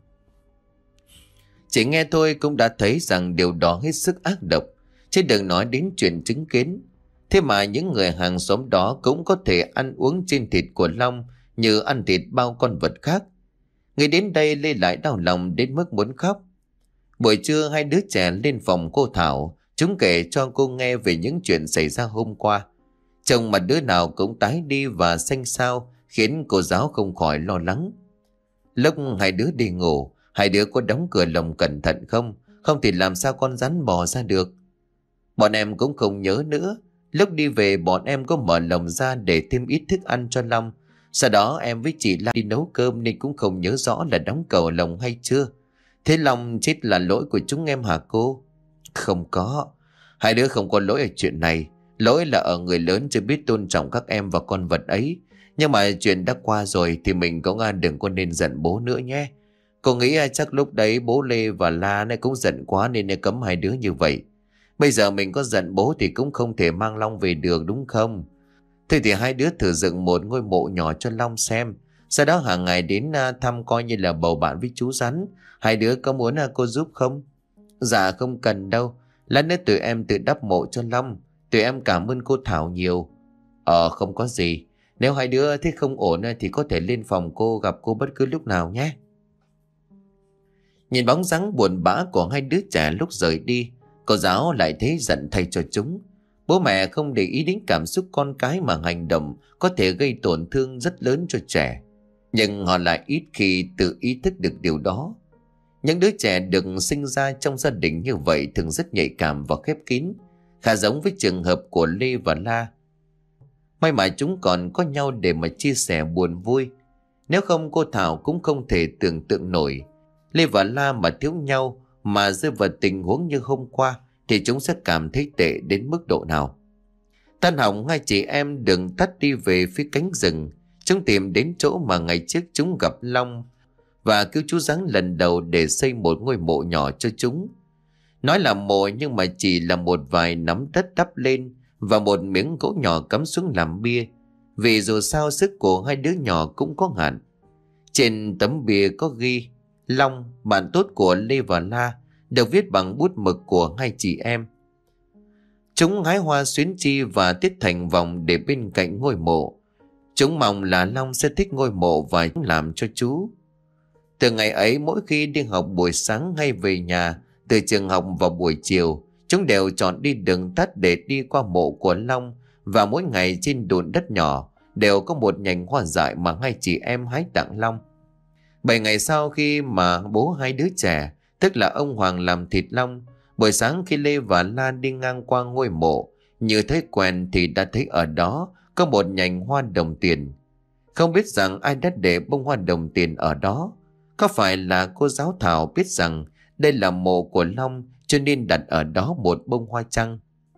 Speaker 1: Chỉ nghe thôi cũng đã thấy rằng điều đó hết sức ác độc, chứ đừng nói đến chuyện chứng kiến. Thế mà những người hàng xóm đó cũng có thể ăn uống trên thịt của Long như ăn thịt bao con vật khác. Người đến đây Lê lại đau lòng đến mức muốn khóc. Buổi trưa hai đứa trẻ lên phòng cô Thảo. Chúng kể cho cô nghe về những chuyện xảy ra hôm qua. Chồng mà đứa nào cũng tái đi và xanh xao, khiến cô giáo không khỏi lo lắng. Lúc hai đứa đi ngủ, hai đứa có đóng cửa lồng cẩn thận không? Không thì làm sao con rắn bò ra được? Bọn em cũng không nhớ nữa. Lúc đi về bọn em có mở lồng ra để thêm ít thức ăn cho Long. Sau đó em với chị La đi nấu cơm nên cũng không nhớ rõ là đóng cầu lồng hay chưa. Thế Long chết là lỗi của chúng em hả cô? Không có. Hai đứa không có lỗi ở chuyện này. Lỗi là ở người lớn chưa biết tôn trọng các em và con vật ấy. Nhưng mà chuyện đã qua rồi thì mình cũng đừng có nên giận bố nữa nhé. Cô nghĩ chắc lúc đấy bố Lê và La này cũng giận quá nên này cấm hai đứa như vậy. Bây giờ mình có giận bố thì cũng không thể mang Long về được đúng không? Thế thì hai đứa thử dựng một ngôi mộ nhỏ cho Long xem. Sau đó hàng ngày đến thăm coi như là bầu bạn với chú rắn. Hai đứa có muốn cô giúp không? Dạ không cần đâu. Lát nữa tụi em tự đắp mộ cho Long. Tụi em cảm ơn cô Thảo nhiều. Ờ không có gì. Nếu hai đứa thấy không ổn thì có thể lên phòng cô gặp cô bất cứ lúc nào nhé. Nhìn bóng dáng buồn bã của hai đứa trẻ lúc rời đi, Cô giáo lại thấy giận thay cho chúng. Bố mẹ không để ý đến cảm xúc con cái mà hành động có thể gây tổn thương rất lớn cho trẻ. Nhưng họ lại ít khi tự ý thức được điều đó. Những đứa trẻ được sinh ra trong gia đình như vậy thường rất nhạy cảm và khép kín, khá giống với trường hợp của Lê và La. May mà chúng còn có nhau để mà chia sẻ buồn vui. Nếu không cô Thảo cũng không thể tưởng tượng nổi, Lê và La mà thiếu nhau mà rơi vào tình huống như hôm qua thì chúng sẽ cảm thấy tệ đến mức độ nào. Tan học, hai chị em đường tắt đi về phía cánh rừng. Chúng tìm đến chỗ mà ngày trước chúng gặp Long và cứu chú Giáng lần đầu để xây một ngôi mộ nhỏ cho chúng. Nói là mộ nhưng mà chỉ là một vài nắm đất đắp lên và một miếng gỗ nhỏ cắm xuống làm bia, vì dù sao sức của hai đứa nhỏ cũng có hạn. Trên tấm bia có ghi Long, bạn tốt của Lê và La, được viết bằng bút mực của hai chị em. Chúng hái hoa xuyến chi và tiết thành vòng để bên cạnh ngôi mộ. Chúng mong là Long sẽ thích ngôi mộ và làm cho chú. Từ ngày ấy, mỗi khi đi học buổi sáng hay về nhà từ trường học vào buổi chiều, chúng đều chọn đi đường tắt để đi qua mộ của Long, và mỗi ngày trên đùn đất nhỏ đều có một nhành hoa dại mà hai chị em hái tặng Long. Bảy ngày sau khi mà bố hai đứa trẻ, tức là ông Hoàng, làm thịt Long, buổi sáng khi Lê và La đi ngang qua ngôi mộ, như thấy quen thì đã thấy ở đó có một nhành hoa đồng tiền. Không biết rằng ai đã để bông hoa đồng tiền ở đó. Có phải là cô giáo Thảo biết rằng đây là mộ của Long cho nên đặt ở đó một bông hoa chăng?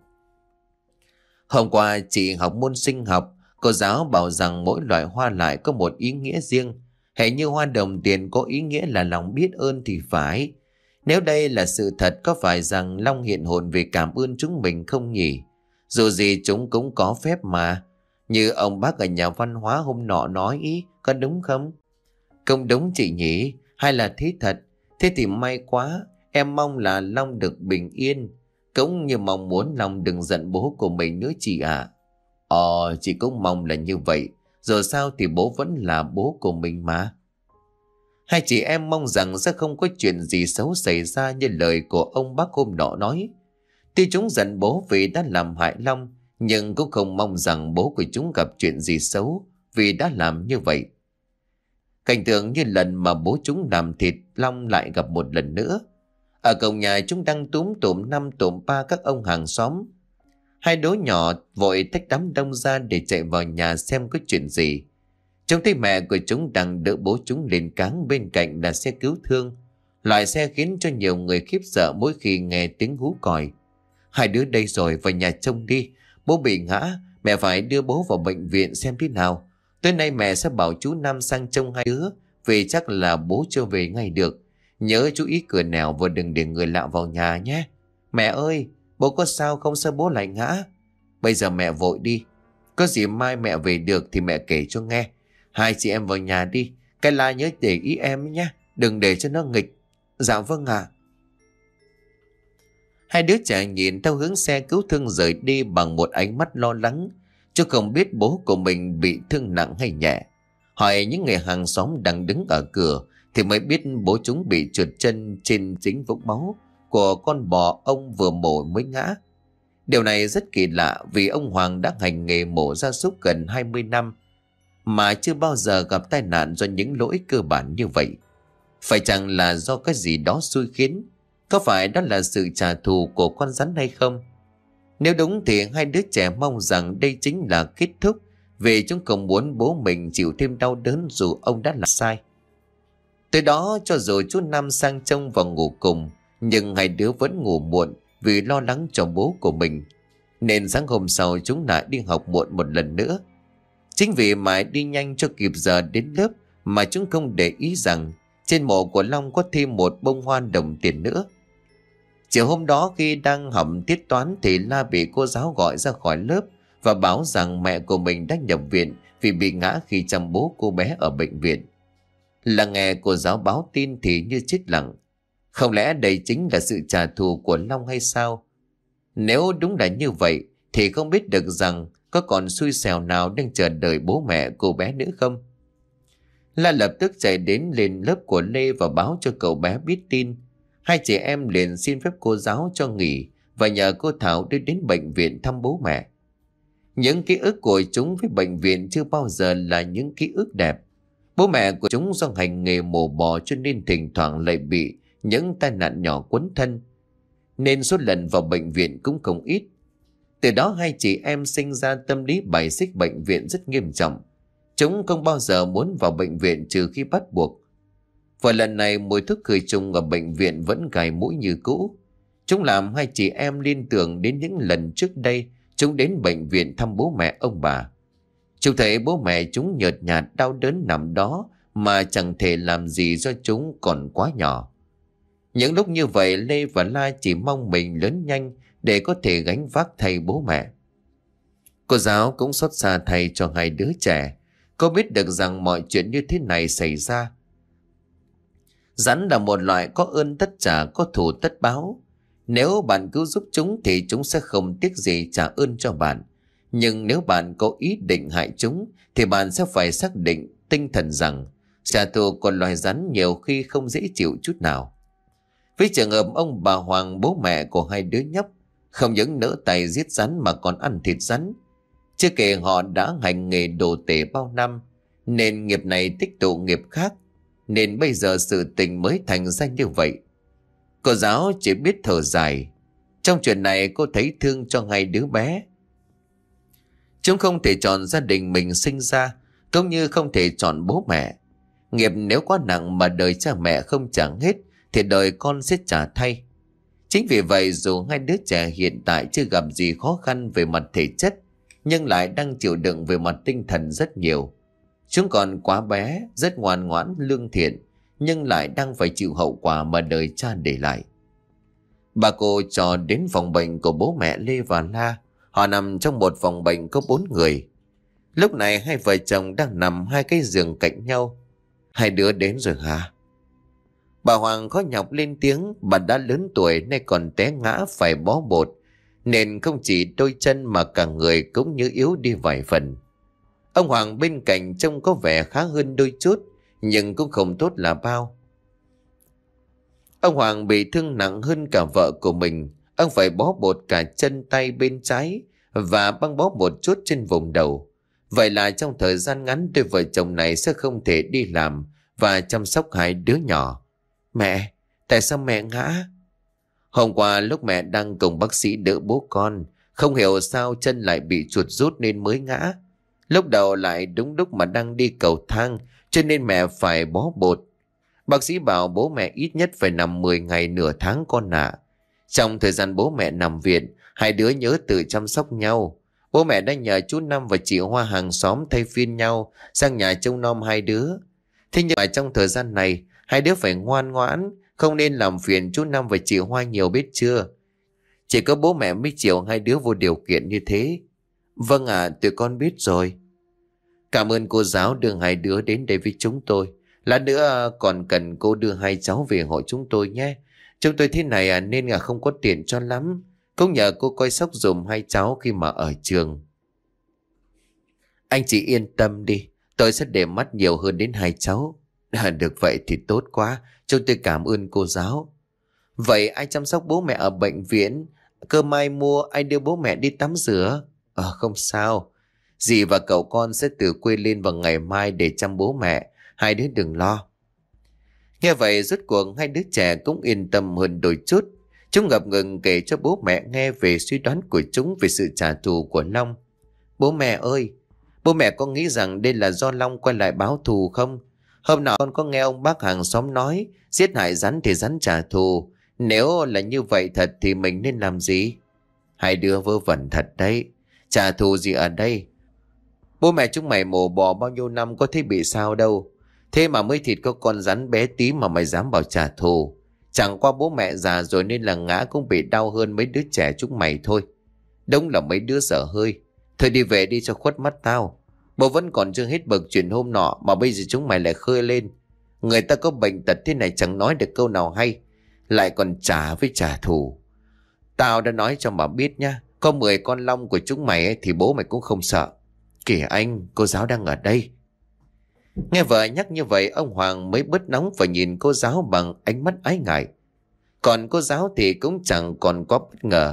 Speaker 1: Hôm qua chị học môn sinh học, cô giáo bảo rằng mỗi loại hoa lại có một ý nghĩa riêng. Hệ như hoa đồng tiền có ý nghĩa là lòng biết ơn thì phải. Nếu đây là sự thật, có phải rằng Long hiện hồn về cảm ơn chúng mình không nhỉ? Dù gì chúng cũng có phép mà. Như ông bác ở nhà văn hóa hôm nọ nói ý, có đúng không? Không đúng chị nhỉ? Hay là thế thật? Thế thì may quá. Em mong là Long được bình yên. Cũng như mong muốn Long đừng giận bố của mình nữa chị ạ. À. Ờ, chị cũng mong là như vậy. Rồi sao thì bố vẫn là bố của mình mà. Hai chị em mong rằng sẽ không có chuyện gì xấu xảy ra như lời của ông bác hôm nọ nói. Tuy chúng giận bố vì đã làm hại Long, nhưng cũng không mong rằng bố của chúng gặp chuyện gì xấu vì đã làm như vậy. Cảnh tượng như lần mà bố chúng làm thịt Long lại gặp một lần nữa. Ở cổng nhà chúng đang túm tụm năm tụm ba các ông hàng xóm. Hai đứa nhỏ vội tách đám đông ra để chạy vào nhà xem có chuyện gì. Chúng thấy mẹ của chúng đang đỡ bố chúng lên cáng, bên cạnh là xe cứu thương, loại xe khiến cho nhiều người khiếp sợ mỗi khi nghe tiếng hú còi. Hai đứa đây rồi, vào nhà trông đi, bố bị ngã, mẹ phải đưa bố vào bệnh viện xem thế nào. Tối nay mẹ sẽ bảo chú Nam sang trông hai đứa, vì chắc là bố chưa về ngay được. Nhớ chú ý cửa nẻo và đừng để người lạ vào nhà nhé. Mẹ ơi, bố có sao không, sao bố lại ngã? Bây giờ mẹ vội đi, có gì mai mẹ về được thì mẹ kể cho nghe. Hai chị em vào nhà đi, cái La nhớ để ý em nhé, đừng để cho nó nghịch. Dạ vâng ạ. À. Hai đứa trẻ nhìn theo hướng xe cứu thương rời đi bằng một ánh mắt lo lắng, chứ không biết bố của mình bị thương nặng hay nhẹ. Hỏi những người hàng xóm đang đứng ở cửa thì mới biết bố chúng bị trượt chân trên dính vũng máu của con bò ông vừa mổ mới ngã. Điều này rất kỳ lạ vì ông Hoàng đã hành nghề mổ gia súc gần hai mươi năm mà chưa bao giờ gặp tai nạn do những lỗi cơ bản như vậy. Phải chăng là do cái gì đó xui khiến? Có phải đó là sự trả thù của con rắn hay không? Nếu đúng thì hai đứa trẻ mong rằng đây chính là kết thúc, vì chúng không muốn bố mình chịu thêm đau đớn dù ông đã làm sai. Từ đó cho dù chú Năm sang trông và ngủ cùng, nhưng hai đứa vẫn ngủ muộn vì lo lắng cho bố của mình. Nên sáng hôm sau chúng lại đi học muộn một lần nữa. Chính vì mãi đi nhanh cho kịp giờ đến lớp mà chúng không để ý rằng trên mộ của Long có thêm một bông hoa đồng tiền nữa. Chiều hôm đó khi đang học tiết toán thì La bị cô giáo gọi ra khỏi lớp và báo rằng mẹ của mình đã nhập viện vì bị ngã khi chăm bố cô bé ở bệnh viện. Là nghe cô giáo báo tin thì như chết lặng. Không lẽ đây chính là sự trả thù của Long hay sao? Nếu đúng là như vậy thì không biết được rằng có còn xui xẻo nào đang chờ đợi bố mẹ cô bé nữa không? La lập tức chạy đến lên lớp của Lê và báo cho cậu bé biết tin. Hai chị em liền xin phép cô giáo cho nghỉ và nhờ cô Thảo đưa đến bệnh viện thăm bố mẹ. Những ký ức của chúng với bệnh viện chưa bao giờ là những ký ức đẹp. Bố mẹ của chúng do hành nghề mổ bò cho nên thỉnh thoảng lại bị những tai nạn nhỏ quấn thân, nên số lần vào bệnh viện cũng không ít. Từ đó hai chị em sinh ra tâm lý bài xích bệnh viện rất nghiêm trọng. Chúng không bao giờ muốn vào bệnh viện trừ khi bắt buộc. Và lần này mùi thuốc khử trùng ở bệnh viện vẫn gài mũi như cũ. Chúng làm hai chị em liên tưởng đến những lần trước đây chúng đến bệnh viện thăm bố mẹ ông bà. Chúng thấy bố mẹ chúng nhợt nhạt đau đớn nằm đó mà chẳng thể làm gì do chúng còn quá nhỏ. Những lúc như vậy Lê và La chỉ mong mình lớn nhanh để có thể gánh vác thay bố mẹ. Cô giáo cũng xót xa thay cho hai đứa trẻ. Cô biết được rằng mọi chuyện như thế này xảy ra. Rắn là một loại có ơn tất trả, có thù tất báo. Nếu bạn cứu giúp chúng thì chúng sẽ không tiếc gì trả ơn cho bạn. Nhưng nếu bạn có ý định hại chúng thì bạn sẽ phải xác định tinh thần rằng trả thù của loài rắn nhiều khi không dễ chịu chút nào. Với trường hợp ông bà Hoàng, bố mẹ của hai đứa nhóc, không những nỡ tay giết rắn mà còn ăn thịt rắn. Chưa kể họ đã hành nghề đồ tể bao năm, nên nghiệp này tích tụ nghiệp khác, nên bây giờ sự tình mới thành ra như vậy. Cô giáo chỉ biết thở dài. Trong chuyện này cô thấy thương cho hai đứa bé. Chúng không thể chọn gia đình mình sinh ra, cũng như không thể chọn bố mẹ. Nghiệp nếu quá nặng mà đời cha mẹ không trả hết thì đời con sẽ trả thay. Chính vì vậy dù hai đứa trẻ hiện tại chưa gặp gì khó khăn về mặt thể chất, nhưng lại đang chịu đựng về mặt tinh thần rất nhiều. Chúng còn quá bé, rất ngoan ngoãn, lương thiện, nhưng lại đang phải chịu hậu quả mà đời cha để lại. Bà cô cho đến phòng bệnh của bố mẹ Lê và La. Họ nằm trong một phòng bệnh có bốn người. Lúc này hai vợ chồng đang nằm hai cái giường cạnh nhau. Hai đứa đến rồi hả? Bà Hoàng khó nhọc lên tiếng. Bà đã lớn tuổi nay còn té ngã phải bó bột, nên không chỉ đôi chân mà cả người cũng như yếu đi vài phần. Ông Hoàng bên cạnh trông có vẻ khá hơn đôi chút, nhưng cũng không tốt là bao. Ông Hoàng bị thương nặng hơn cả vợ của mình. Ông phải bó bột cả chân tay bên trái và băng bó một chút trên vùng đầu. Vậy là trong thời gian ngắn đôi vợ chồng này sẽ không thể đi làm và chăm sóc hai đứa nhỏ. Mẹ, tại sao mẹ ngã? Hôm qua lúc mẹ đang cùng bác sĩ đỡ bố con, không hiểu sao chân lại bị chuột rút nên mới ngã. Lúc đầu lại đúng lúc mà đang đi cầu thang, cho nên mẹ phải bó bột. Bác sĩ bảo bố mẹ ít nhất phải nằm mười ngày nửa tháng con ạ. Trong thời gian bố mẹ nằm viện, hai đứa nhớ tự chăm sóc nhau. Bố mẹ đã nhờ chú Năm và chị Hoa hàng xóm thay phiên nhau sang nhà trông nom hai đứa. Thế nhưng mà trong thời gian này, hai đứa phải ngoan ngoãn, không nên làm phiền chú Năm và chị Hoa nhiều, biết chưa? Chỉ có bố mẹ mới chiều hai đứa vô điều kiện như thế. Vâng ạ, à, tụi con biết rồi. Cảm ơn cô giáo đưa hai đứa đến đây với chúng tôi. Lát nữa còn cần cô đưa hai cháu về hội chúng tôi nhé. Chúng tôi thế này à, nên là không có tiền cho lắm. Cũng nhờ cô coi sóc dùm hai cháu khi mà ở trường. Anh chị yên tâm đi, tôi sẽ để mắt nhiều hơn đến hai cháu. À, được vậy thì tốt quá, chúng tôi cảm ơn cô giáo. Vậy ai chăm sóc bố mẹ ở bệnh viện? Cơm ai mua, ai đưa bố mẹ đi tắm rửa? Ờ không sao, dì và cậu con sẽ từ quê lên vào ngày mai để chăm bố mẹ. Hai đứa đừng lo. Nghe vậy rốt cuộc hai đứa trẻ cũng yên tâm hơn đôi chút. Chúng ngập ngừng kể cho bố mẹ nghe về suy đoán của chúng về sự trả thù của Long. Bố mẹ ơi, bố mẹ có nghĩ rằng đây là do Long quay lại báo thù không? Hôm nào con có nghe ông bác hàng xóm nói giết hại rắn thì rắn trả thù. Nếu là như vậy thật thì mình nên làm gì? Hai đứa vớ vẩn thật đấy. Trả thù gì ở đây? Bố mẹ chúng mày mổ bò bao nhiêu năm có thấy bị sao đâu. Thế mà mới thịt có con rắn bé tí mà mày dám bảo trả thù. Chẳng qua bố mẹ già rồi nên là ngã cũng bị đau hơn mấy đứa trẻ chúng mày thôi. Đúng là mấy đứa dở hơi. Thôi đi về đi cho khuất mắt tao. Bố vẫn còn chưa hết bực chuyện hôm nọ mà bây giờ chúng mày lại khơi lên. Người ta có bệnh tật thế này chẳng nói được câu nào hay, lại còn trả với trả thù. Tao đã nói cho mà biết nhá, có mười con long của chúng mày ấy, thì bố mày cũng không sợ. Kìa anh, cô giáo đang ở đây. Nghe vợ nhắc như vậy, ông Hoàng mới bớt nóng và nhìn cô giáo bằng ánh mắt ái ngại. Còn cô giáo thì cũng chẳng còn có bất ngờ,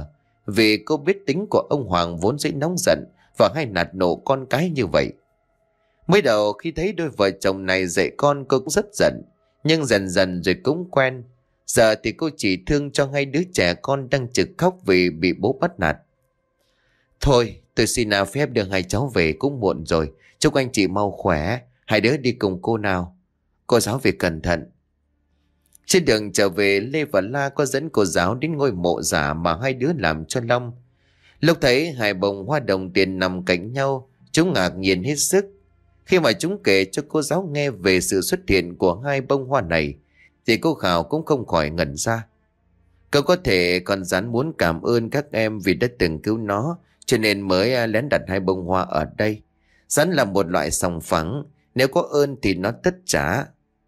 Speaker 1: vì cô biết tính của ông Hoàng vốn dĩ nóng giận và hay nạt nộ con cái như vậy. Mới đầu khi thấy đôi vợ chồng này dạy con, cô cũng rất giận, nhưng dần dần rồi cũng quen. Giờ thì cô chỉ thương cho hai đứa trẻ con đang trực khóc vì bị bố bắt nạt. Thôi tôi xin phép đưa hai cháu về, cũng muộn rồi. Chúc anh chị mau khỏe. Hai đứa đi cùng cô nào. Cô giáo về cẩn thận. Trên đường trở về, Lê và La có dẫn cô giáo đến ngôi mộ giả mà hai đứa làm cho Long. Lúc thấy hai bông hoa đồng tiền nằm cạnh nhau, chúng ngạc nhiên hết sức. Khi mà chúng kể cho cô giáo nghe về sự xuất hiện của hai bông hoa này, thì cô Khảo cũng không khỏi ngẩn ra. Cậu có thể còn rắn muốn cảm ơn các em vì đã từng cứu nó, cho nên mới lén đặt hai bông hoa ở đây. Rắn là một loại sòng phẳng, nếu có ơn thì nó tất trả.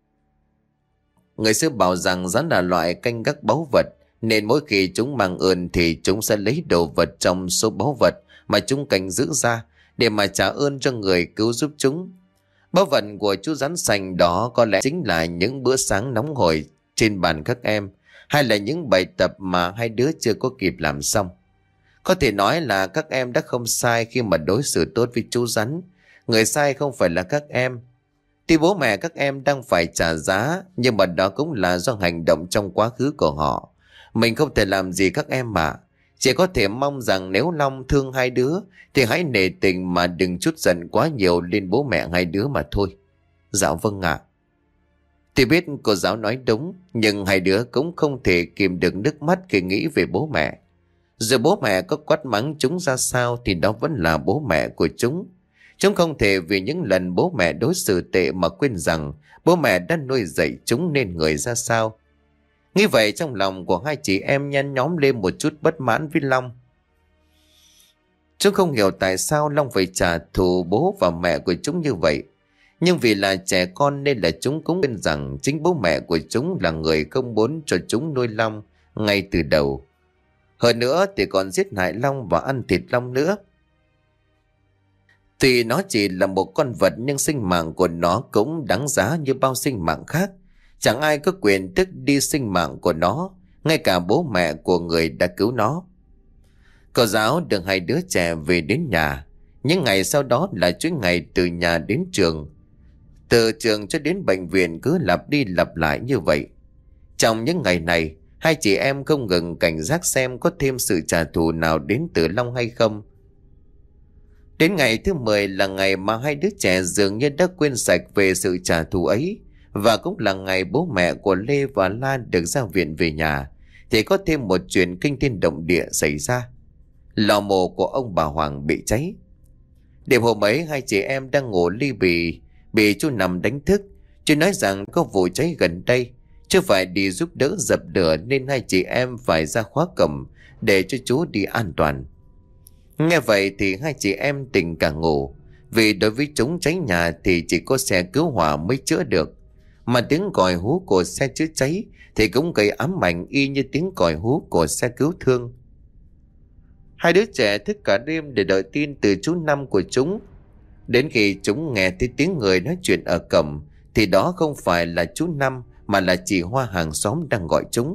Speaker 1: Người xưa bảo rằng rắn là loại canh gác báu vật, nên mỗi khi chúng mang ơn thì chúng sẽ lấy đồ vật trong số báu vật mà chúng canh giữ ra để mà trả ơn cho người cứu giúp chúng. Báu vật của chú rắn xanh đó có lẽ chính là những bữa sáng nóng hổi trên bàn các em, hay là những bài tập mà hai đứa chưa có kịp làm xong. Có thể nói là các em đã không sai khi mà đối xử tốt với chú rắn. Người sai không phải là các em. Tuy bố mẹ các em đang phải trả giá, nhưng mà đó cũng là do hành động trong quá khứ của họ. Mình không thể làm gì các em mà. Chỉ có thể mong rằng nếu Long thương hai đứa thì hãy nể tình mà đừng chút giận quá nhiều lên bố mẹ hai đứa mà thôi. Dạ vâng ạ. Thì biết cô giáo nói đúng, nhưng hai đứa cũng không thể kìm được nước mắt khi nghĩ về bố mẹ. Rồi bố mẹ có quát mắng chúng ra sao thì đó vẫn là bố mẹ của chúng. Chúng không thể vì những lần bố mẹ đối xử tệ mà quên rằng bố mẹ đã nuôi dạy chúng nên người ra sao. Như vậy trong lòng của hai chị em nhen nhóm lên một chút bất mãn với Long. Chúng không hiểu tại sao Long phải trả thù bố và mẹ của chúng như vậy. Nhưng vì là trẻ con nên là chúng cũng quên rằng chính bố mẹ của chúng là người không muốn cho chúng nuôi Long ngay từ đầu. Hơn nữa thì còn giết hại Long và ăn thịt Long nữa. Tuy nó chỉ là một con vật nhưng sinh mạng của nó cũng đáng giá như bao sinh mạng khác. Chẳng ai có quyền tước đi sinh mạng của nó, ngay cả bố mẹ của người đã cứu nó. Cô giáo đưa hai đứa trẻ về đến nhà. Những ngày sau đó là chuỗi ngày từ nhà đến trường. Từ trường cho đến bệnh viện cứ lặp đi lặp lại như vậy. Trong những ngày này, hai chị em không ngừng cảnh giác xem có thêm sự trả thù nào đến từ Long hay không. Đến ngày thứ mười là ngày mà hai đứa trẻ dường như đã quên sạch về sự trả thù ấy, và cũng là ngày bố mẹ của Lê và Lan được ra viện về nhà, thì có thêm một chuyện kinh thiên động địa xảy ra. Lò mộ của ông bà Hoàng bị cháy. Đêm hôm ấy hai chị em đang ngủ ly bì, bị chú nằm đánh thức. Chú nói rằng có vụ cháy gần đây, chú phải đi giúp đỡ dập lửa nên hai chị em phải ra khóa cổng để cho chú đi an toàn. Nghe vậy thì hai chị em tỉnh cả ngủ, vì đối với chúng cháy nhà thì chỉ có xe cứu hỏa mới chữa được, mà tiếng còi hú của xe chữa cháy thì cũng gây ám ảnh y như tiếng còi hú của xe cứu thương. Hai đứa trẻ thức cả đêm để đợi tin từ chú Năm của chúng. Đến khi chúng nghe thấy tiếng người nói chuyện ở cổng thì đó không phải là chú Năm mà là chị Hoa hàng xóm đang gọi chúng.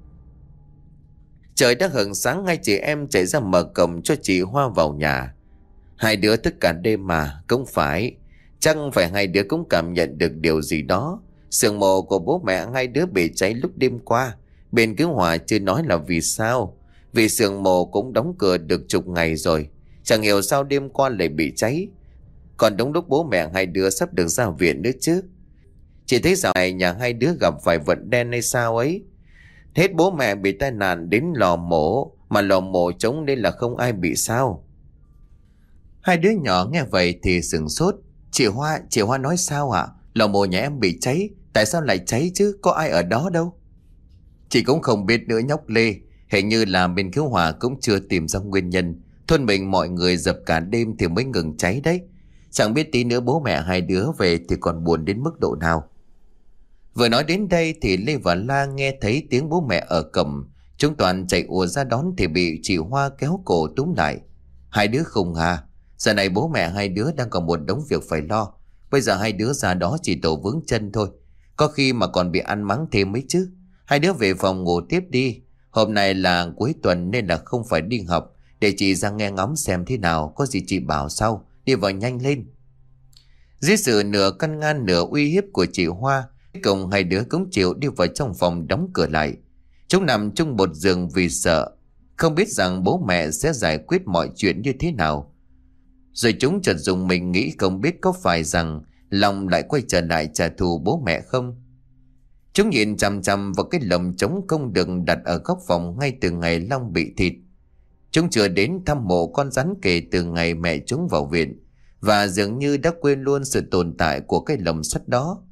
Speaker 1: Trời đã hửng sáng, hai chị em chạy ra mở cổng cho chị Hoa vào nhà. Hai đứa thức cả đêm mà, cũng phải. Chắc phải hai đứa cũng cảm nhận được điều gì đó. Xưởng mộ của bố mẹ hai đứa bị cháy lúc đêm qua. Bên cứu hỏa chưa nói là vì sao. Vì xưởng mộ cũng đóng cửa được chục ngày rồi. Chẳng hiểu sao đêm qua lại bị cháy. Còn đúng lúc bố mẹ hai đứa sắp được ra viện nữa chứ. Chỉ thấy dạo này nhà hai đứa gặp phải vận đen hay sao ấy. Hết bố mẹ bị tai nạn đến lò mổ, mà lò mổ trống nên là không ai bị sao. Hai đứa nhỏ nghe vậy thì sửng sốt. Chị Hoa, chị Hoa nói sao ạ? À? Lò mổ nhà em bị cháy, tại sao lại cháy chứ, có ai ở đó đâu. Chị cũng không biết nữa nhóc Lê, hình như là bên cứu hỏa cũng chưa tìm ra nguyên nhân. Thôn mình mọi người dập cả đêm thì mới ngừng cháy đấy. Chẳng biết tí nữa bố mẹ hai đứa về thì còn buồn đến mức độ nào. Vừa nói đến đây thì Lê và La nghe thấy tiếng bố mẹ ở cổng. Chúng toàn chạy ùa ra đón thì bị chị Hoa kéo cổ túm lại. Hai đứa khùng hà, giờ này bố mẹ hai đứa đang còn một đống việc phải lo. Bây giờ hai đứa ra đó chỉ tổ vướng chân thôi, có khi mà còn bị ăn mắng thêm mấy chứ. Hai đứa về phòng ngủ tiếp đi. Hôm nay là cuối tuần nên là không phải đi học. Để chị ra nghe ngóng xem thế nào, có gì chị bảo sau. Đi vào nhanh lên. Dưới sự nửa căn ngăn nửa uy hiếp của chị Hoa, cùng hai đứa cũng chịu đi vào trong phòng đóng cửa lại. Chúng nằm chung một giường vì sợ, không biết rằng bố mẹ sẽ giải quyết mọi chuyện như thế nào. Rồi chúng chợt dùng mình nghĩ không biết có phải rằng Long lại quay trở lại trả thù bố mẹ không. Chúng nhìn chằm chằm vào cái lồng trống không được đặt ở góc phòng ngay từ ngày Long bị thịt. Chúng chưa đến thăm mộ con rắn kể từ ngày mẹ chúng vào viện, và dường như đã quên luôn sự tồn tại của cái lồng sắt đó.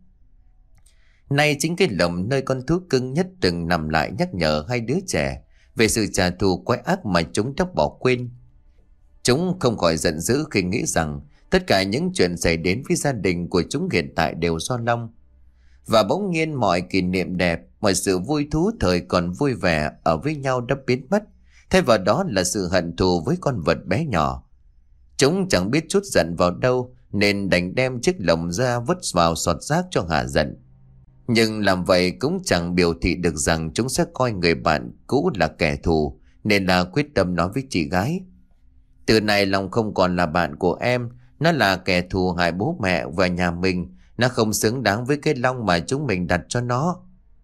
Speaker 1: Nay chính cái lồng nơi con thú cưng nhất từng nằm lại nhắc nhở hai đứa trẻ về sự trả thù quái ác mà chúng đã bỏ quên. Chúng không khỏi giận dữ khi nghĩ rằng tất cả những chuyện xảy đến với gia đình của chúng hiện tại đều do Long. Và bỗng nhiên mọi kỷ niệm đẹp, mọi sự vui thú thời còn vui vẻ ở với nhau đã biến mất, thay vào đó là sự hận thù với con vật bé nhỏ. Chúng chẳng biết trút giận vào đâu nên đành đem chiếc lồng ra vứt vào sọt rác cho hả giận. Nhưng làm vậy cũng chẳng biểu thị được rằng chúng sẽ coi người bạn cũ là kẻ thù, nên là quyết tâm nói với chị gái: từ nay Long không còn là bạn của em, nó là kẻ thù hại bố mẹ và nhà mình. Nó không xứng đáng với cái Long mà chúng mình đặt cho nó.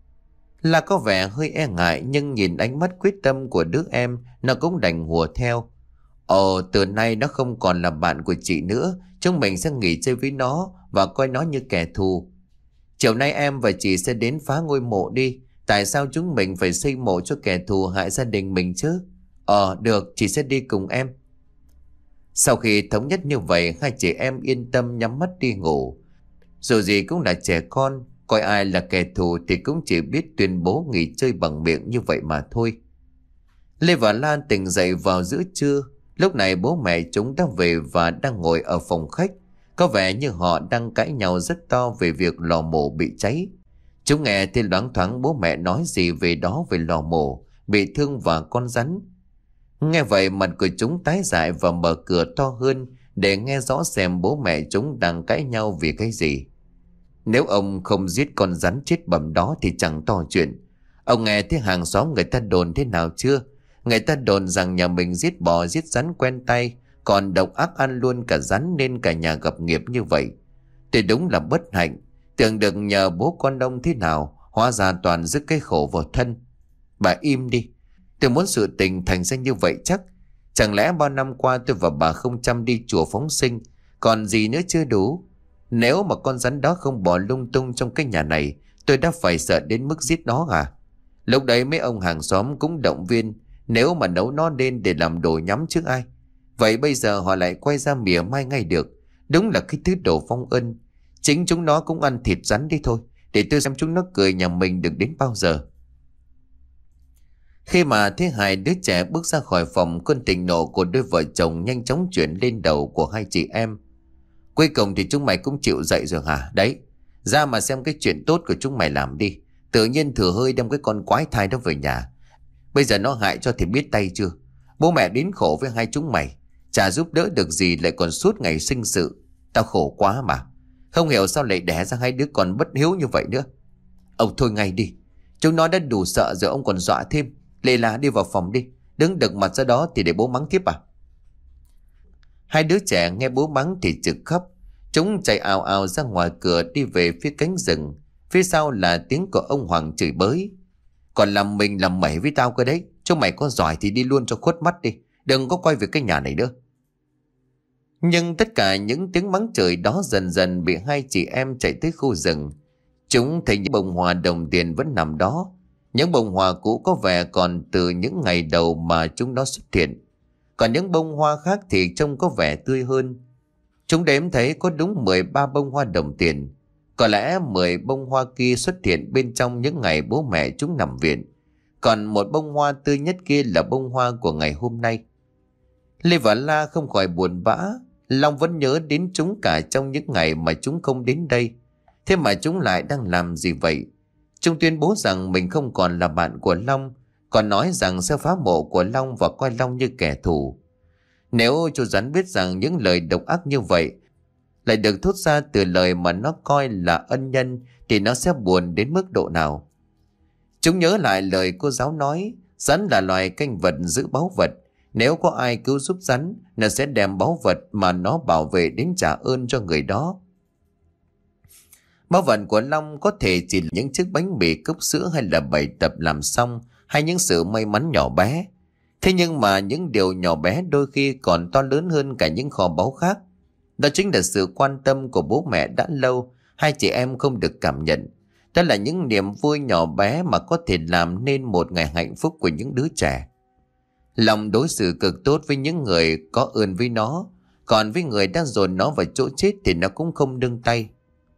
Speaker 1: Là có vẻ hơi e ngại, nhưng nhìn ánh mắt quyết tâm của đứa em, nó cũng đành hùa theo: Ồ, từ nay nó không còn là bạn của chị nữa. Chúng mình sẽ nghỉ chơi với nó và coi nó như kẻ thù. Chiều nay em và chị sẽ đến phá ngôi mộ đi. Tại sao chúng mình phải xây mộ cho kẻ thù hại gia đình mình chứ? Ờ, được, chị sẽ đi cùng em. Sau khi thống nhất như vậy, hai chị em yên tâm nhắm mắt đi ngủ. Dù gì cũng là trẻ con, coi ai là kẻ thù thì cũng chỉ biết tuyên bố nghỉ chơi bằng miệng như vậy mà thôi. Lê và Lan tỉnh dậy vào giữa trưa. Lúc này bố mẹ chúng đã về và đang ngồi ở phòng khách. Có vẻ như họ đang cãi nhau rất to về việc lò mổ bị cháy. Chúng nghe thì loáng thoáng bố mẹ nói gì về đó, về lò mổ bị thương và con rắn. Nghe vậy mặt của chúng tái dại và mở cửa to hơn để nghe rõ xem bố mẹ chúng đang cãi nhau vì cái gì. Nếu ông không giết con rắn chết bầm đó thì chẳng to chuyện. Ông nghe thấy hàng xóm người ta đồn thế nào chưa? Người ta đồn rằng nhà mình giết bò giết rắn quen tay, còn độc ác ăn luôn cả rắn nên cả nhà gặp nghiệp như vậy. Thì đúng là bất hạnh. Tưởng được nhờ bố con ông thế nào, hóa ra toàn rước cái khổ vào thân. Bà im đi. Tôi muốn sự tình thành ra như vậy chắc. Chẳng lẽ bao năm qua tôi và bà không chăm đi chùa phóng sinh, còn gì nữa chưa đủ? Nếu mà con rắn đó không bỏ lung tung trong cái nhà này, tôi đã phải sợ đến mức giết nó à? Lúc đấy mấy ông hàng xóm cũng động viên nếu mà nấu nó lên để làm đồ nhắm trước ai. Vậy bây giờ họ lại quay ra mỉa mai ngay được. Đúng là cái thứ đồ phong ân. Chính chúng nó cũng ăn thịt rắn đi thôi, để tôi xem chúng nó cười nhà mình được đến bao giờ. Khi mà thấy hai đứa trẻ bước ra khỏi phòng, cơn thịnh nộ của đôi vợ chồng nhanh chóng chuyển lên đầu của hai chị em. Cuối cùng thì chúng mày cũng chịu dậy rồi hả? Đấy, ra mà xem cái chuyện tốt của chúng mày làm đi. Tự nhiên thừa hơi đem cái con quái thai đó về nhà. Bây giờ nó hại cho thì biết tay chưa? Bố mẹ đến khổ với hai chúng mày, chả giúp đỡ được gì, lại còn suốt ngày sinh sự. Tao khổ quá mà. Không hiểu sao lại đẻ ra hai đứa con bất hiếu như vậy nữa. Ông thôi ngay đi. Chúng nó đã đủ sợ rồi ông còn dọa thêm. Lê La, đi vào phòng đi. Đứng đực mặt ra đó thì để bố mắng tiếp à? Hai đứa trẻ nghe bố mắng thì trực khóc. Chúng chạy ào ào ra ngoài cửa đi về phía cánh rừng. Phía sau là tiếng của ông Hoàng chửi bới: Còn làm mình làm mẩy với tao cơ đấy. Chúng mày có giỏi thì đi luôn cho khuất mắt đi. Đừng có quay về cái nhà này nữa. Nhưng tất cả những tiếng mắng chửi đó dần dần bị hai chị em chạy tới khu rừng. Chúng thấy những bông hoa đồng tiền vẫn nằm đó. Những bông hoa cũ có vẻ còn từ những ngày đầu mà chúng nó xuất hiện. Còn những bông hoa khác thì trông có vẻ tươi hơn. Chúng đếm thấy có đúng mười ba bông hoa đồng tiền. Có lẽ mười bông hoa kia xuất hiện bên trong những ngày bố mẹ chúng nằm viện. Còn một bông hoa tươi nhất kia là bông hoa của ngày hôm nay. Lê và La không khỏi buồn bã. Long vẫn nhớ đến chúng cả trong những ngày mà chúng không đến đây. Thế mà chúng lại đang làm gì vậy? Chúng tuyên bố rằng mình không còn là bạn của Long, còn nói rằng sẽ phá mộ của Long và coi Long như kẻ thù. Nếu chú rắn biết rằng những lời độc ác như vậy lại được thốt ra từ lời mà nó coi là ân nhân, thì nó sẽ buồn đến mức độ nào. Chúng nhớ lại lời cô giáo nói, Rắn là loài canh vật giữ báu vật. Nếu có ai cứu giúp rắn, nó sẽ đem báu vật mà nó bảo vệ đến trả ơn cho người đó. Báu vật của Long có thể chỉ là những chiếc bánh mì, cốc sữa hay là bài tập làm xong, hay những sự may mắn nhỏ bé. Thế nhưng mà những điều nhỏ bé đôi khi còn to lớn hơn cả những kho báu khác. Đó chính là sự quan tâm của bố mẹ đã lâu hai chị em không được cảm nhận. Đó là những niềm vui nhỏ bé mà có thể làm nên một ngày hạnh phúc của những đứa trẻ. Lòng đối xử cực tốt với những người có ơn với nó, còn với người đang dồn nó vào chỗ chết thì nó cũng không nương tay.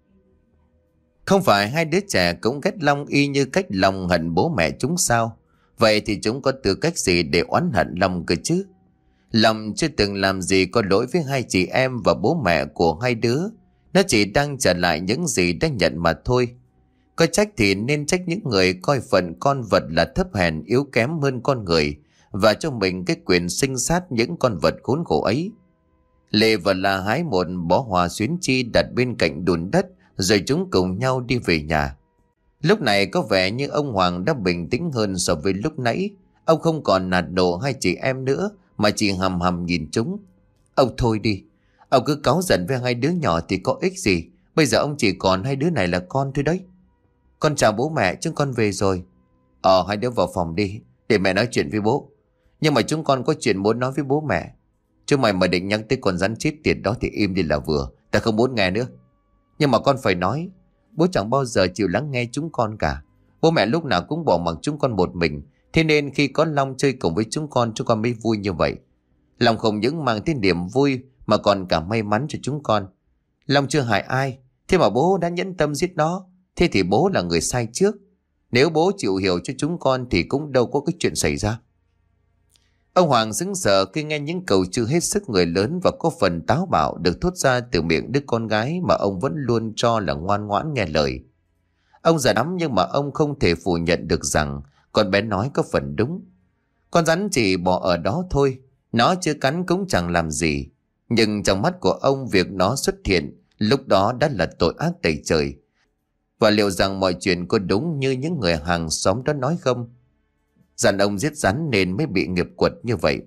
Speaker 1: Không phải hai đứa trẻ cũng ghét Long y như cách Long hận bố mẹ chúng sao? Vậy thì chúng có tư cách gì để oán hận Long cơ chứ? Long chưa từng làm gì có lỗi với hai chị em và bố mẹ của hai đứa. Nó chỉ đang trả lại những gì đã nhận mà thôi. Có trách thì nên trách những người coi phận con vật là thấp hèn, yếu kém hơn con người, và cho mình cái quyền sinh sát những con vật khốn khổ ấy. Lệ và La hái một bó hoa xuyến chi đặt bên cạnh đùn đất, rồi chúng cùng nhau đi về nhà. Lúc này có vẻ như ông Hoàng đã bình tĩnh hơn so với lúc nãy. Ông không còn nạt nộ hai chị em nữa, mà chỉ hầm hầm nhìn chúng. Ông thôi đi, ông cứ cáu giận với hai đứa nhỏ thì có ích gì. Bây giờ ông chỉ còn hai đứa này là con thôi đấy. Con chào bố mẹ, chúng con về rồi. Ờ, hai đứa vào phòng đi, để mẹ nói chuyện với bố. Nhưng mà chúng con có chuyện muốn nói với bố mẹ. Chứ mày mà định nhắc tới con rắn chết tiệt đó thì im đi là vừa. Ta không muốn nghe nữa. Nhưng mà con phải nói, bố chẳng bao giờ chịu lắng nghe chúng con cả. Bố mẹ lúc nào cũng bỏ mặc chúng con một mình. Thế nên khi có Long chơi cùng với chúng con, chúng con mới vui như vậy. Long không những mang tới niềm vui mà còn cả may mắn cho chúng con. Long chưa hại ai, thế mà bố đã nhẫn tâm giết nó. Thế thì bố là người sai trước. Nếu bố chịu hiểu cho chúng con thì cũng đâu có cái chuyện xảy ra. Ông Hoàng sững sờ khi nghe những câu chữ hết sức người lớn và có phần táo bạo được thốt ra từ miệng đứa con gái mà ông vẫn luôn cho là ngoan ngoãn nghe lời. Ông già lắm nhưng mà ông không thể phủ nhận được rằng con bé nói có phần đúng. Con rắn chỉ bỏ ở đó thôi, nó chưa cắn cũng chẳng làm gì. Nhưng trong mắt của ông, việc nó xuất hiện lúc đó đã là tội ác tày trời. Và liệu rằng mọi chuyện có đúng như những người hàng xóm đó nói không? Dặn ông giết rắn nên mới bị nghiệp quật như vậy.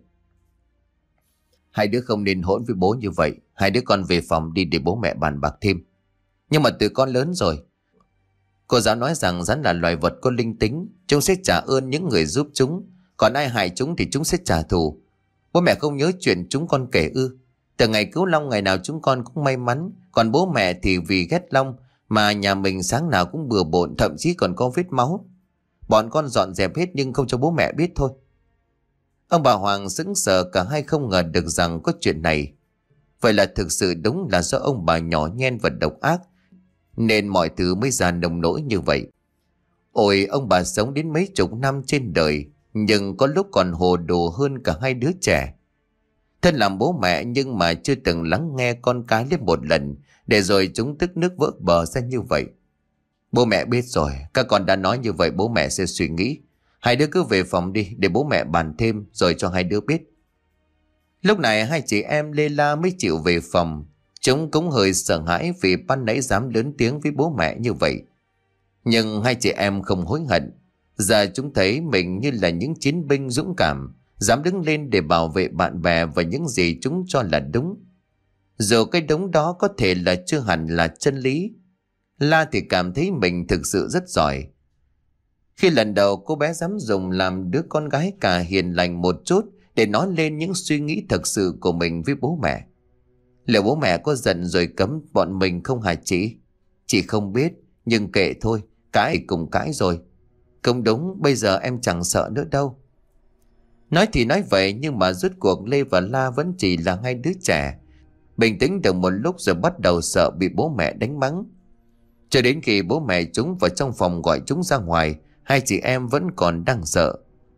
Speaker 1: Hai đứa không nên hỗn với bố như vậy. Hai đứa con về phòng đi để bố mẹ bàn bạc thêm. Nhưng mà tụi con lớn rồi. Cô giáo nói rằng rắn là loài vật có linh tính. Chúng sẽ trả ơn những người giúp chúng. Còn ai hại chúng thì chúng sẽ trả thù. Bố mẹ không nhớ chuyện chúng con kể ư? Từ ngày cứu Long ngày nào chúng con cũng may mắn. Còn bố mẹ thì vì ghét Long mà nhà mình sáng nào cũng bừa bộn, thậm chí còn có vết máu. Bọn con dọn dẹp hết nhưng không cho bố mẹ biết thôi. Ông bà Hoàng sững sờ, cả hai không ngờ được rằng có chuyện này. Vậy là thực sự đúng là do ông bà nhỏ nhen và độc ác nên mọi thứ mới ra nông nỗi như vậy. Ôi, ông bà sống đến mấy chục năm trên đời nhưng có lúc còn hồ đồ hơn cả hai đứa trẻ. Thân làm bố mẹ nhưng mà chưa từng lắng nghe con cái lên một lần, để rồi chúng tức nước vỡ bờ ra như vậy. Bố mẹ biết rồi, các con đã nói như vậy bố mẹ sẽ suy nghĩ. Hai đứa cứ về phòng đi để bố mẹ bàn thêm rồi cho hai đứa biết. Lúc này hai chị em Lê La mới chịu về phòng. Chúng cũng hơi sợ hãi vì ban nãy dám lớn tiếng với bố mẹ như vậy. Nhưng hai chị em không hối hận. Giờ chúng thấy mình như là những chiến binh dũng cảm, dám đứng lên để bảo vệ bạn bè và những gì chúng cho là đúng. Dù cái đúng đó có thể là chưa hẳn là chân lý. La thì cảm thấy mình thực sự rất giỏi. Khi lần đầu cô bé dám dùng làm đứa con gái cả hiền lành một chút để nói lên những suy nghĩ thật sự của mình với bố mẹ. Liệu bố mẹ có giận rồi cấm bọn mình không hả chị? Chị không biết, nhưng kệ thôi, cãi cùng cãi rồi. Không đúng, bây giờ em chẳng sợ nữa đâu. Nói thì nói vậy nhưng mà rốt cuộc Lê và La vẫn chỉ là hai đứa trẻ. Bình tĩnh được một lúc rồi bắt đầu sợ bị bố mẹ đánh mắng. Cho đến khi bố mẹ chúng vào trong phòng gọi chúng ra ngoài, hai chị em vẫn còn đang sợ.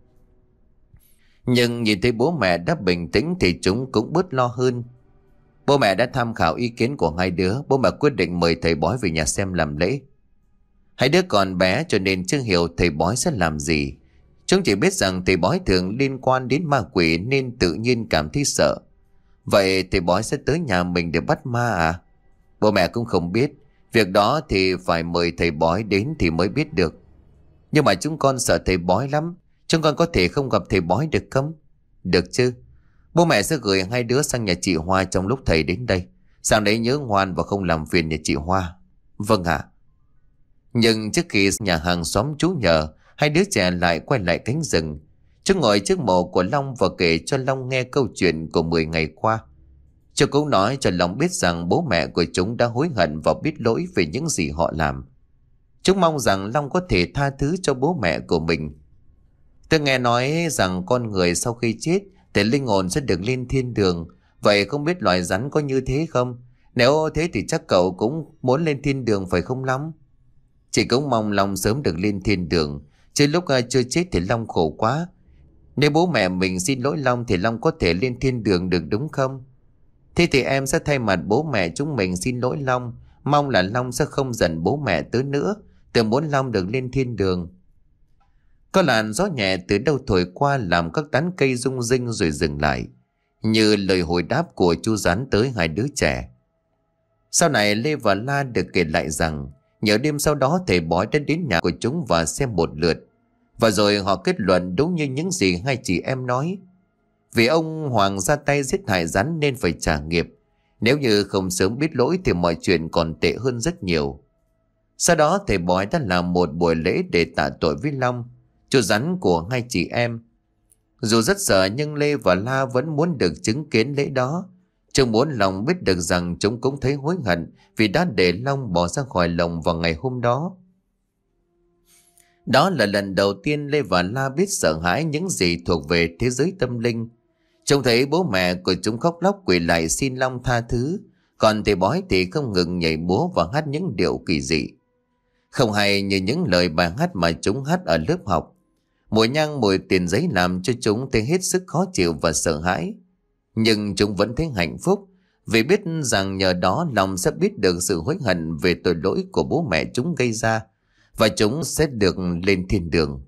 Speaker 1: Nhưng nhìn thấy bố mẹ đã bình tĩnh thì chúng cũng bớt lo hơn. Bố mẹ đã tham khảo ý kiến của hai đứa. Bố mẹ quyết định mời thầy bói về nhà xem làm lễ. Hai đứa còn bé cho nên chưa hiểu thầy bói sẽ làm gì. Chúng chỉ biết rằng thầy bói thường liên quan đến ma quỷ nên tự nhiên cảm thấy sợ. Vậy thầy bói sẽ tới nhà mình để bắt ma à? Bố mẹ cũng không biết. Việc đó thì phải mời thầy bói đến thì mới biết được. Nhưng mà chúng con sợ thầy bói lắm. Chúng con có thể không gặp thầy bói được không? Được chứ. Bố mẹ sẽ gửi hai đứa sang nhà chị Hoa trong lúc thầy đến đây. Sang đấy nhớ ngoan và không làm phiền nhà chị Hoa. Vâng ạ. Nhưng trước khi nhà hàng xóm trú nhờ, hai đứa trẻ lại quay lại cánh rừng. Chúng ngồi trước mộ của Long và kể cho Long nghe câu chuyện của mười ngày qua. Chúng cũng nói cho Long biết rằng bố mẹ của chúng đã hối hận và biết lỗi về những gì họ làm. Chúng mong rằng Long có thể tha thứ cho bố mẹ của mình. Tôi nghe nói rằng con người sau khi chết thì linh hồn sẽ được lên thiên đường. Vậy không biết loài rắn có như thế không? Nếu thế thì chắc cậu cũng muốn lên thiên đường phải không Long? Chị cũng mong Long sớm được lên thiên đường. Chứ lúc chưa chết thì Long khổ quá. Nếu bố mẹ mình xin lỗi Long thì Long có thể lên thiên đường được đúng không? Thế thì em sẽ thay mặt bố mẹ chúng mình xin lỗi Long. Mong là Long sẽ không giận bố mẹ tới nữa. Tôi muốn Long được lên thiên đường. Có làn gió nhẹ từ đâu thổi qua làm các tán cây rung rinh rồi dừng lại, như lời hồi đáp của chú rắn tới hai đứa trẻ. Sau này Lê và La được kể lại rằng nhờ đêm sau đó thầy bói đã đến nhà của chúng và xem một lượt. Và rồi họ kết luận đúng như những gì hai chị em nói. Vì ông Hoàng ra tay giết hại rắn nên phải trả nghiệp. Nếu như không sớm biết lỗi thì mọi chuyện còn tệ hơn rất nhiều. Sau đó thầy bói đã làm một buổi lễ để tạ tội với Long, chú rắn của hai chị em. Dù rất sợ nhưng Lê và La vẫn muốn được chứng kiến lễ đó. Chúng muốn Long biết được rằng chúng cũng thấy hối hận vì đã để Long bỏ ra khỏi lồng vào ngày hôm đó. Đó là lần đầu tiên Lê và La biết sợ hãi những gì thuộc về thế giới tâm linh. Trông thấy bố mẹ của chúng khóc lóc quỳ lại xin Long tha thứ. Còn thầy bói thì không ngừng nhảy múa và hát những điệu kỳ dị. Không hay như những lời bài hát mà chúng hát ở lớp học. Mùi nhang mùi tiền giấy làm cho chúng thấy hết sức khó chịu và sợ hãi. Nhưng chúng vẫn thấy hạnh phúc vì biết rằng nhờ đó Long sẽ biết được sự hối hận về tội lỗi của bố mẹ chúng gây ra. Và chúng sẽ được lên thiên đường.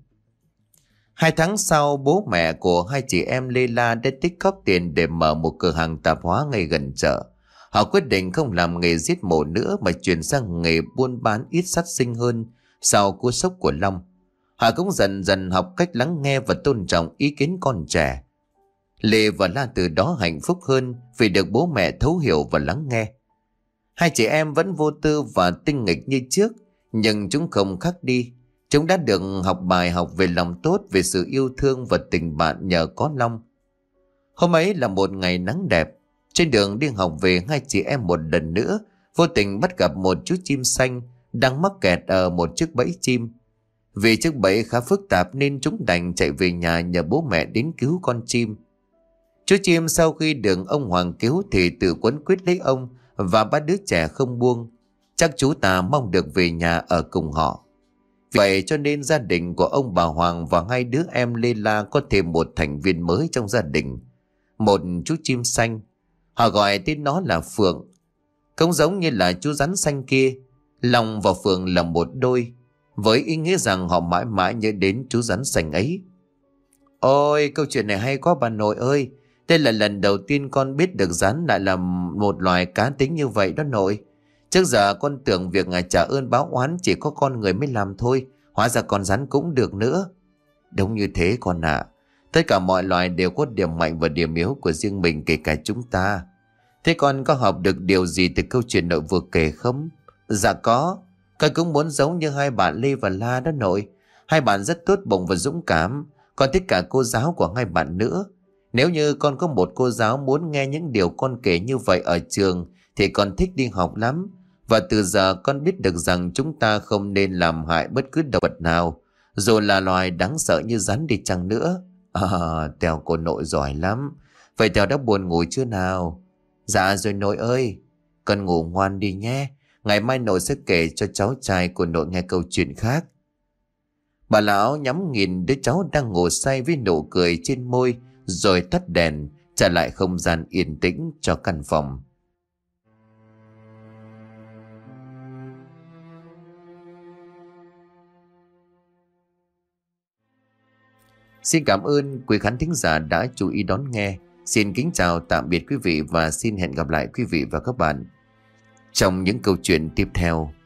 Speaker 1: Hai tháng sau, bố mẹ của hai chị em Lê La đã tích góp tiền để mở một cửa hàng tạp hóa ngay gần chợ. Họ quyết định không làm nghề giết mổ nữa mà chuyển sang nghề buôn bán ít sát sinh hơn sau cú sốc của Long. Họ cũng dần dần học cách lắng nghe và tôn trọng ý kiến con trẻ. Lê và La từ đó hạnh phúc hơn vì được bố mẹ thấu hiểu và lắng nghe. Hai chị em vẫn vô tư và tinh nghịch như trước, nhưng chúng không khác đi. Chúng đã được học bài học về lòng tốt, về sự yêu thương và tình bạn nhờ có Long. Hôm ấy là một ngày nắng đẹp. Trên đường đi học về, hai chị em một lần nữa vô tình bắt gặp một chú chim xanh đang mắc kẹt ở một chiếc bẫy chim. Vì chiếc bẫy khá phức tạp nên chúng đành chạy về nhà nhờ bố mẹ đến cứu con chim. Chú chim sau khi được ông Hoàng cứu thì tự quấn quýt lấy ông và ba đứa trẻ không buông. Chắc chú ta mong được về nhà ở cùng họ. Vậy cho nên gia đình của ông bà Hoàng và hai đứa em Lê La có thêm một thành viên mới trong gia đình. Một chú chim xanh. Họ gọi tên nó là Phượng. Không giống như là chú rắn xanh kia, Long và Phượng là một đôi, với ý nghĩa rằng họ mãi mãi nhớ đến chú rắn xanh ấy. Ôi, câu chuyện này hay quá bà nội ơi. Đây là lần đầu tiên con biết được rắn lại là một loài cá tính như vậy đó nội. Trước giờ con tưởng việc trả ơn báo oán chỉ có con người mới làm thôi. Hóa ra con rắn cũng được nữa. Đúng như thế con ạ. À. Tất cả mọi loài đều có điểm mạnh và điểm yếu của riêng mình, kể cả chúng ta. Thế con có học được điều gì từ câu chuyện nội vừa kể không? Dạ có. Con cũng muốn giống như hai bạn Lê và La đó nội. Hai bạn rất tốt bụng và dũng cảm. Con thích cả cô giáo của hai bạn nữa. Nếu như con có một cô giáo muốn nghe những điều con kể như vậy ở trường thì con thích đi học lắm. Và từ giờ con biết được rằng chúng ta không nên làm hại bất cứ động vật nào, dù là loài đáng sợ như rắn đi chăng nữa. À, Tèo cô nội giỏi lắm. Vậy Tèo đã buồn ngủ chưa nào? Dạ rồi nội ơi. Con ngủ ngoan đi nhé. Ngày mai nội sẽ kể cho cháu trai của nội nghe câu chuyện khác. Bà lão nhắm nhìn đứa cháu đang ngủ say với nụ cười trên môi, rồi tắt đèn, trả lại không gian yên tĩnh cho căn phòng. Xin cảm ơn quý khán thính giả đã chú ý đón nghe. Xin kính chào tạm biệt quý vị và xin hẹn gặp lại quý vị và các bạn trong những câu chuyện tiếp theo.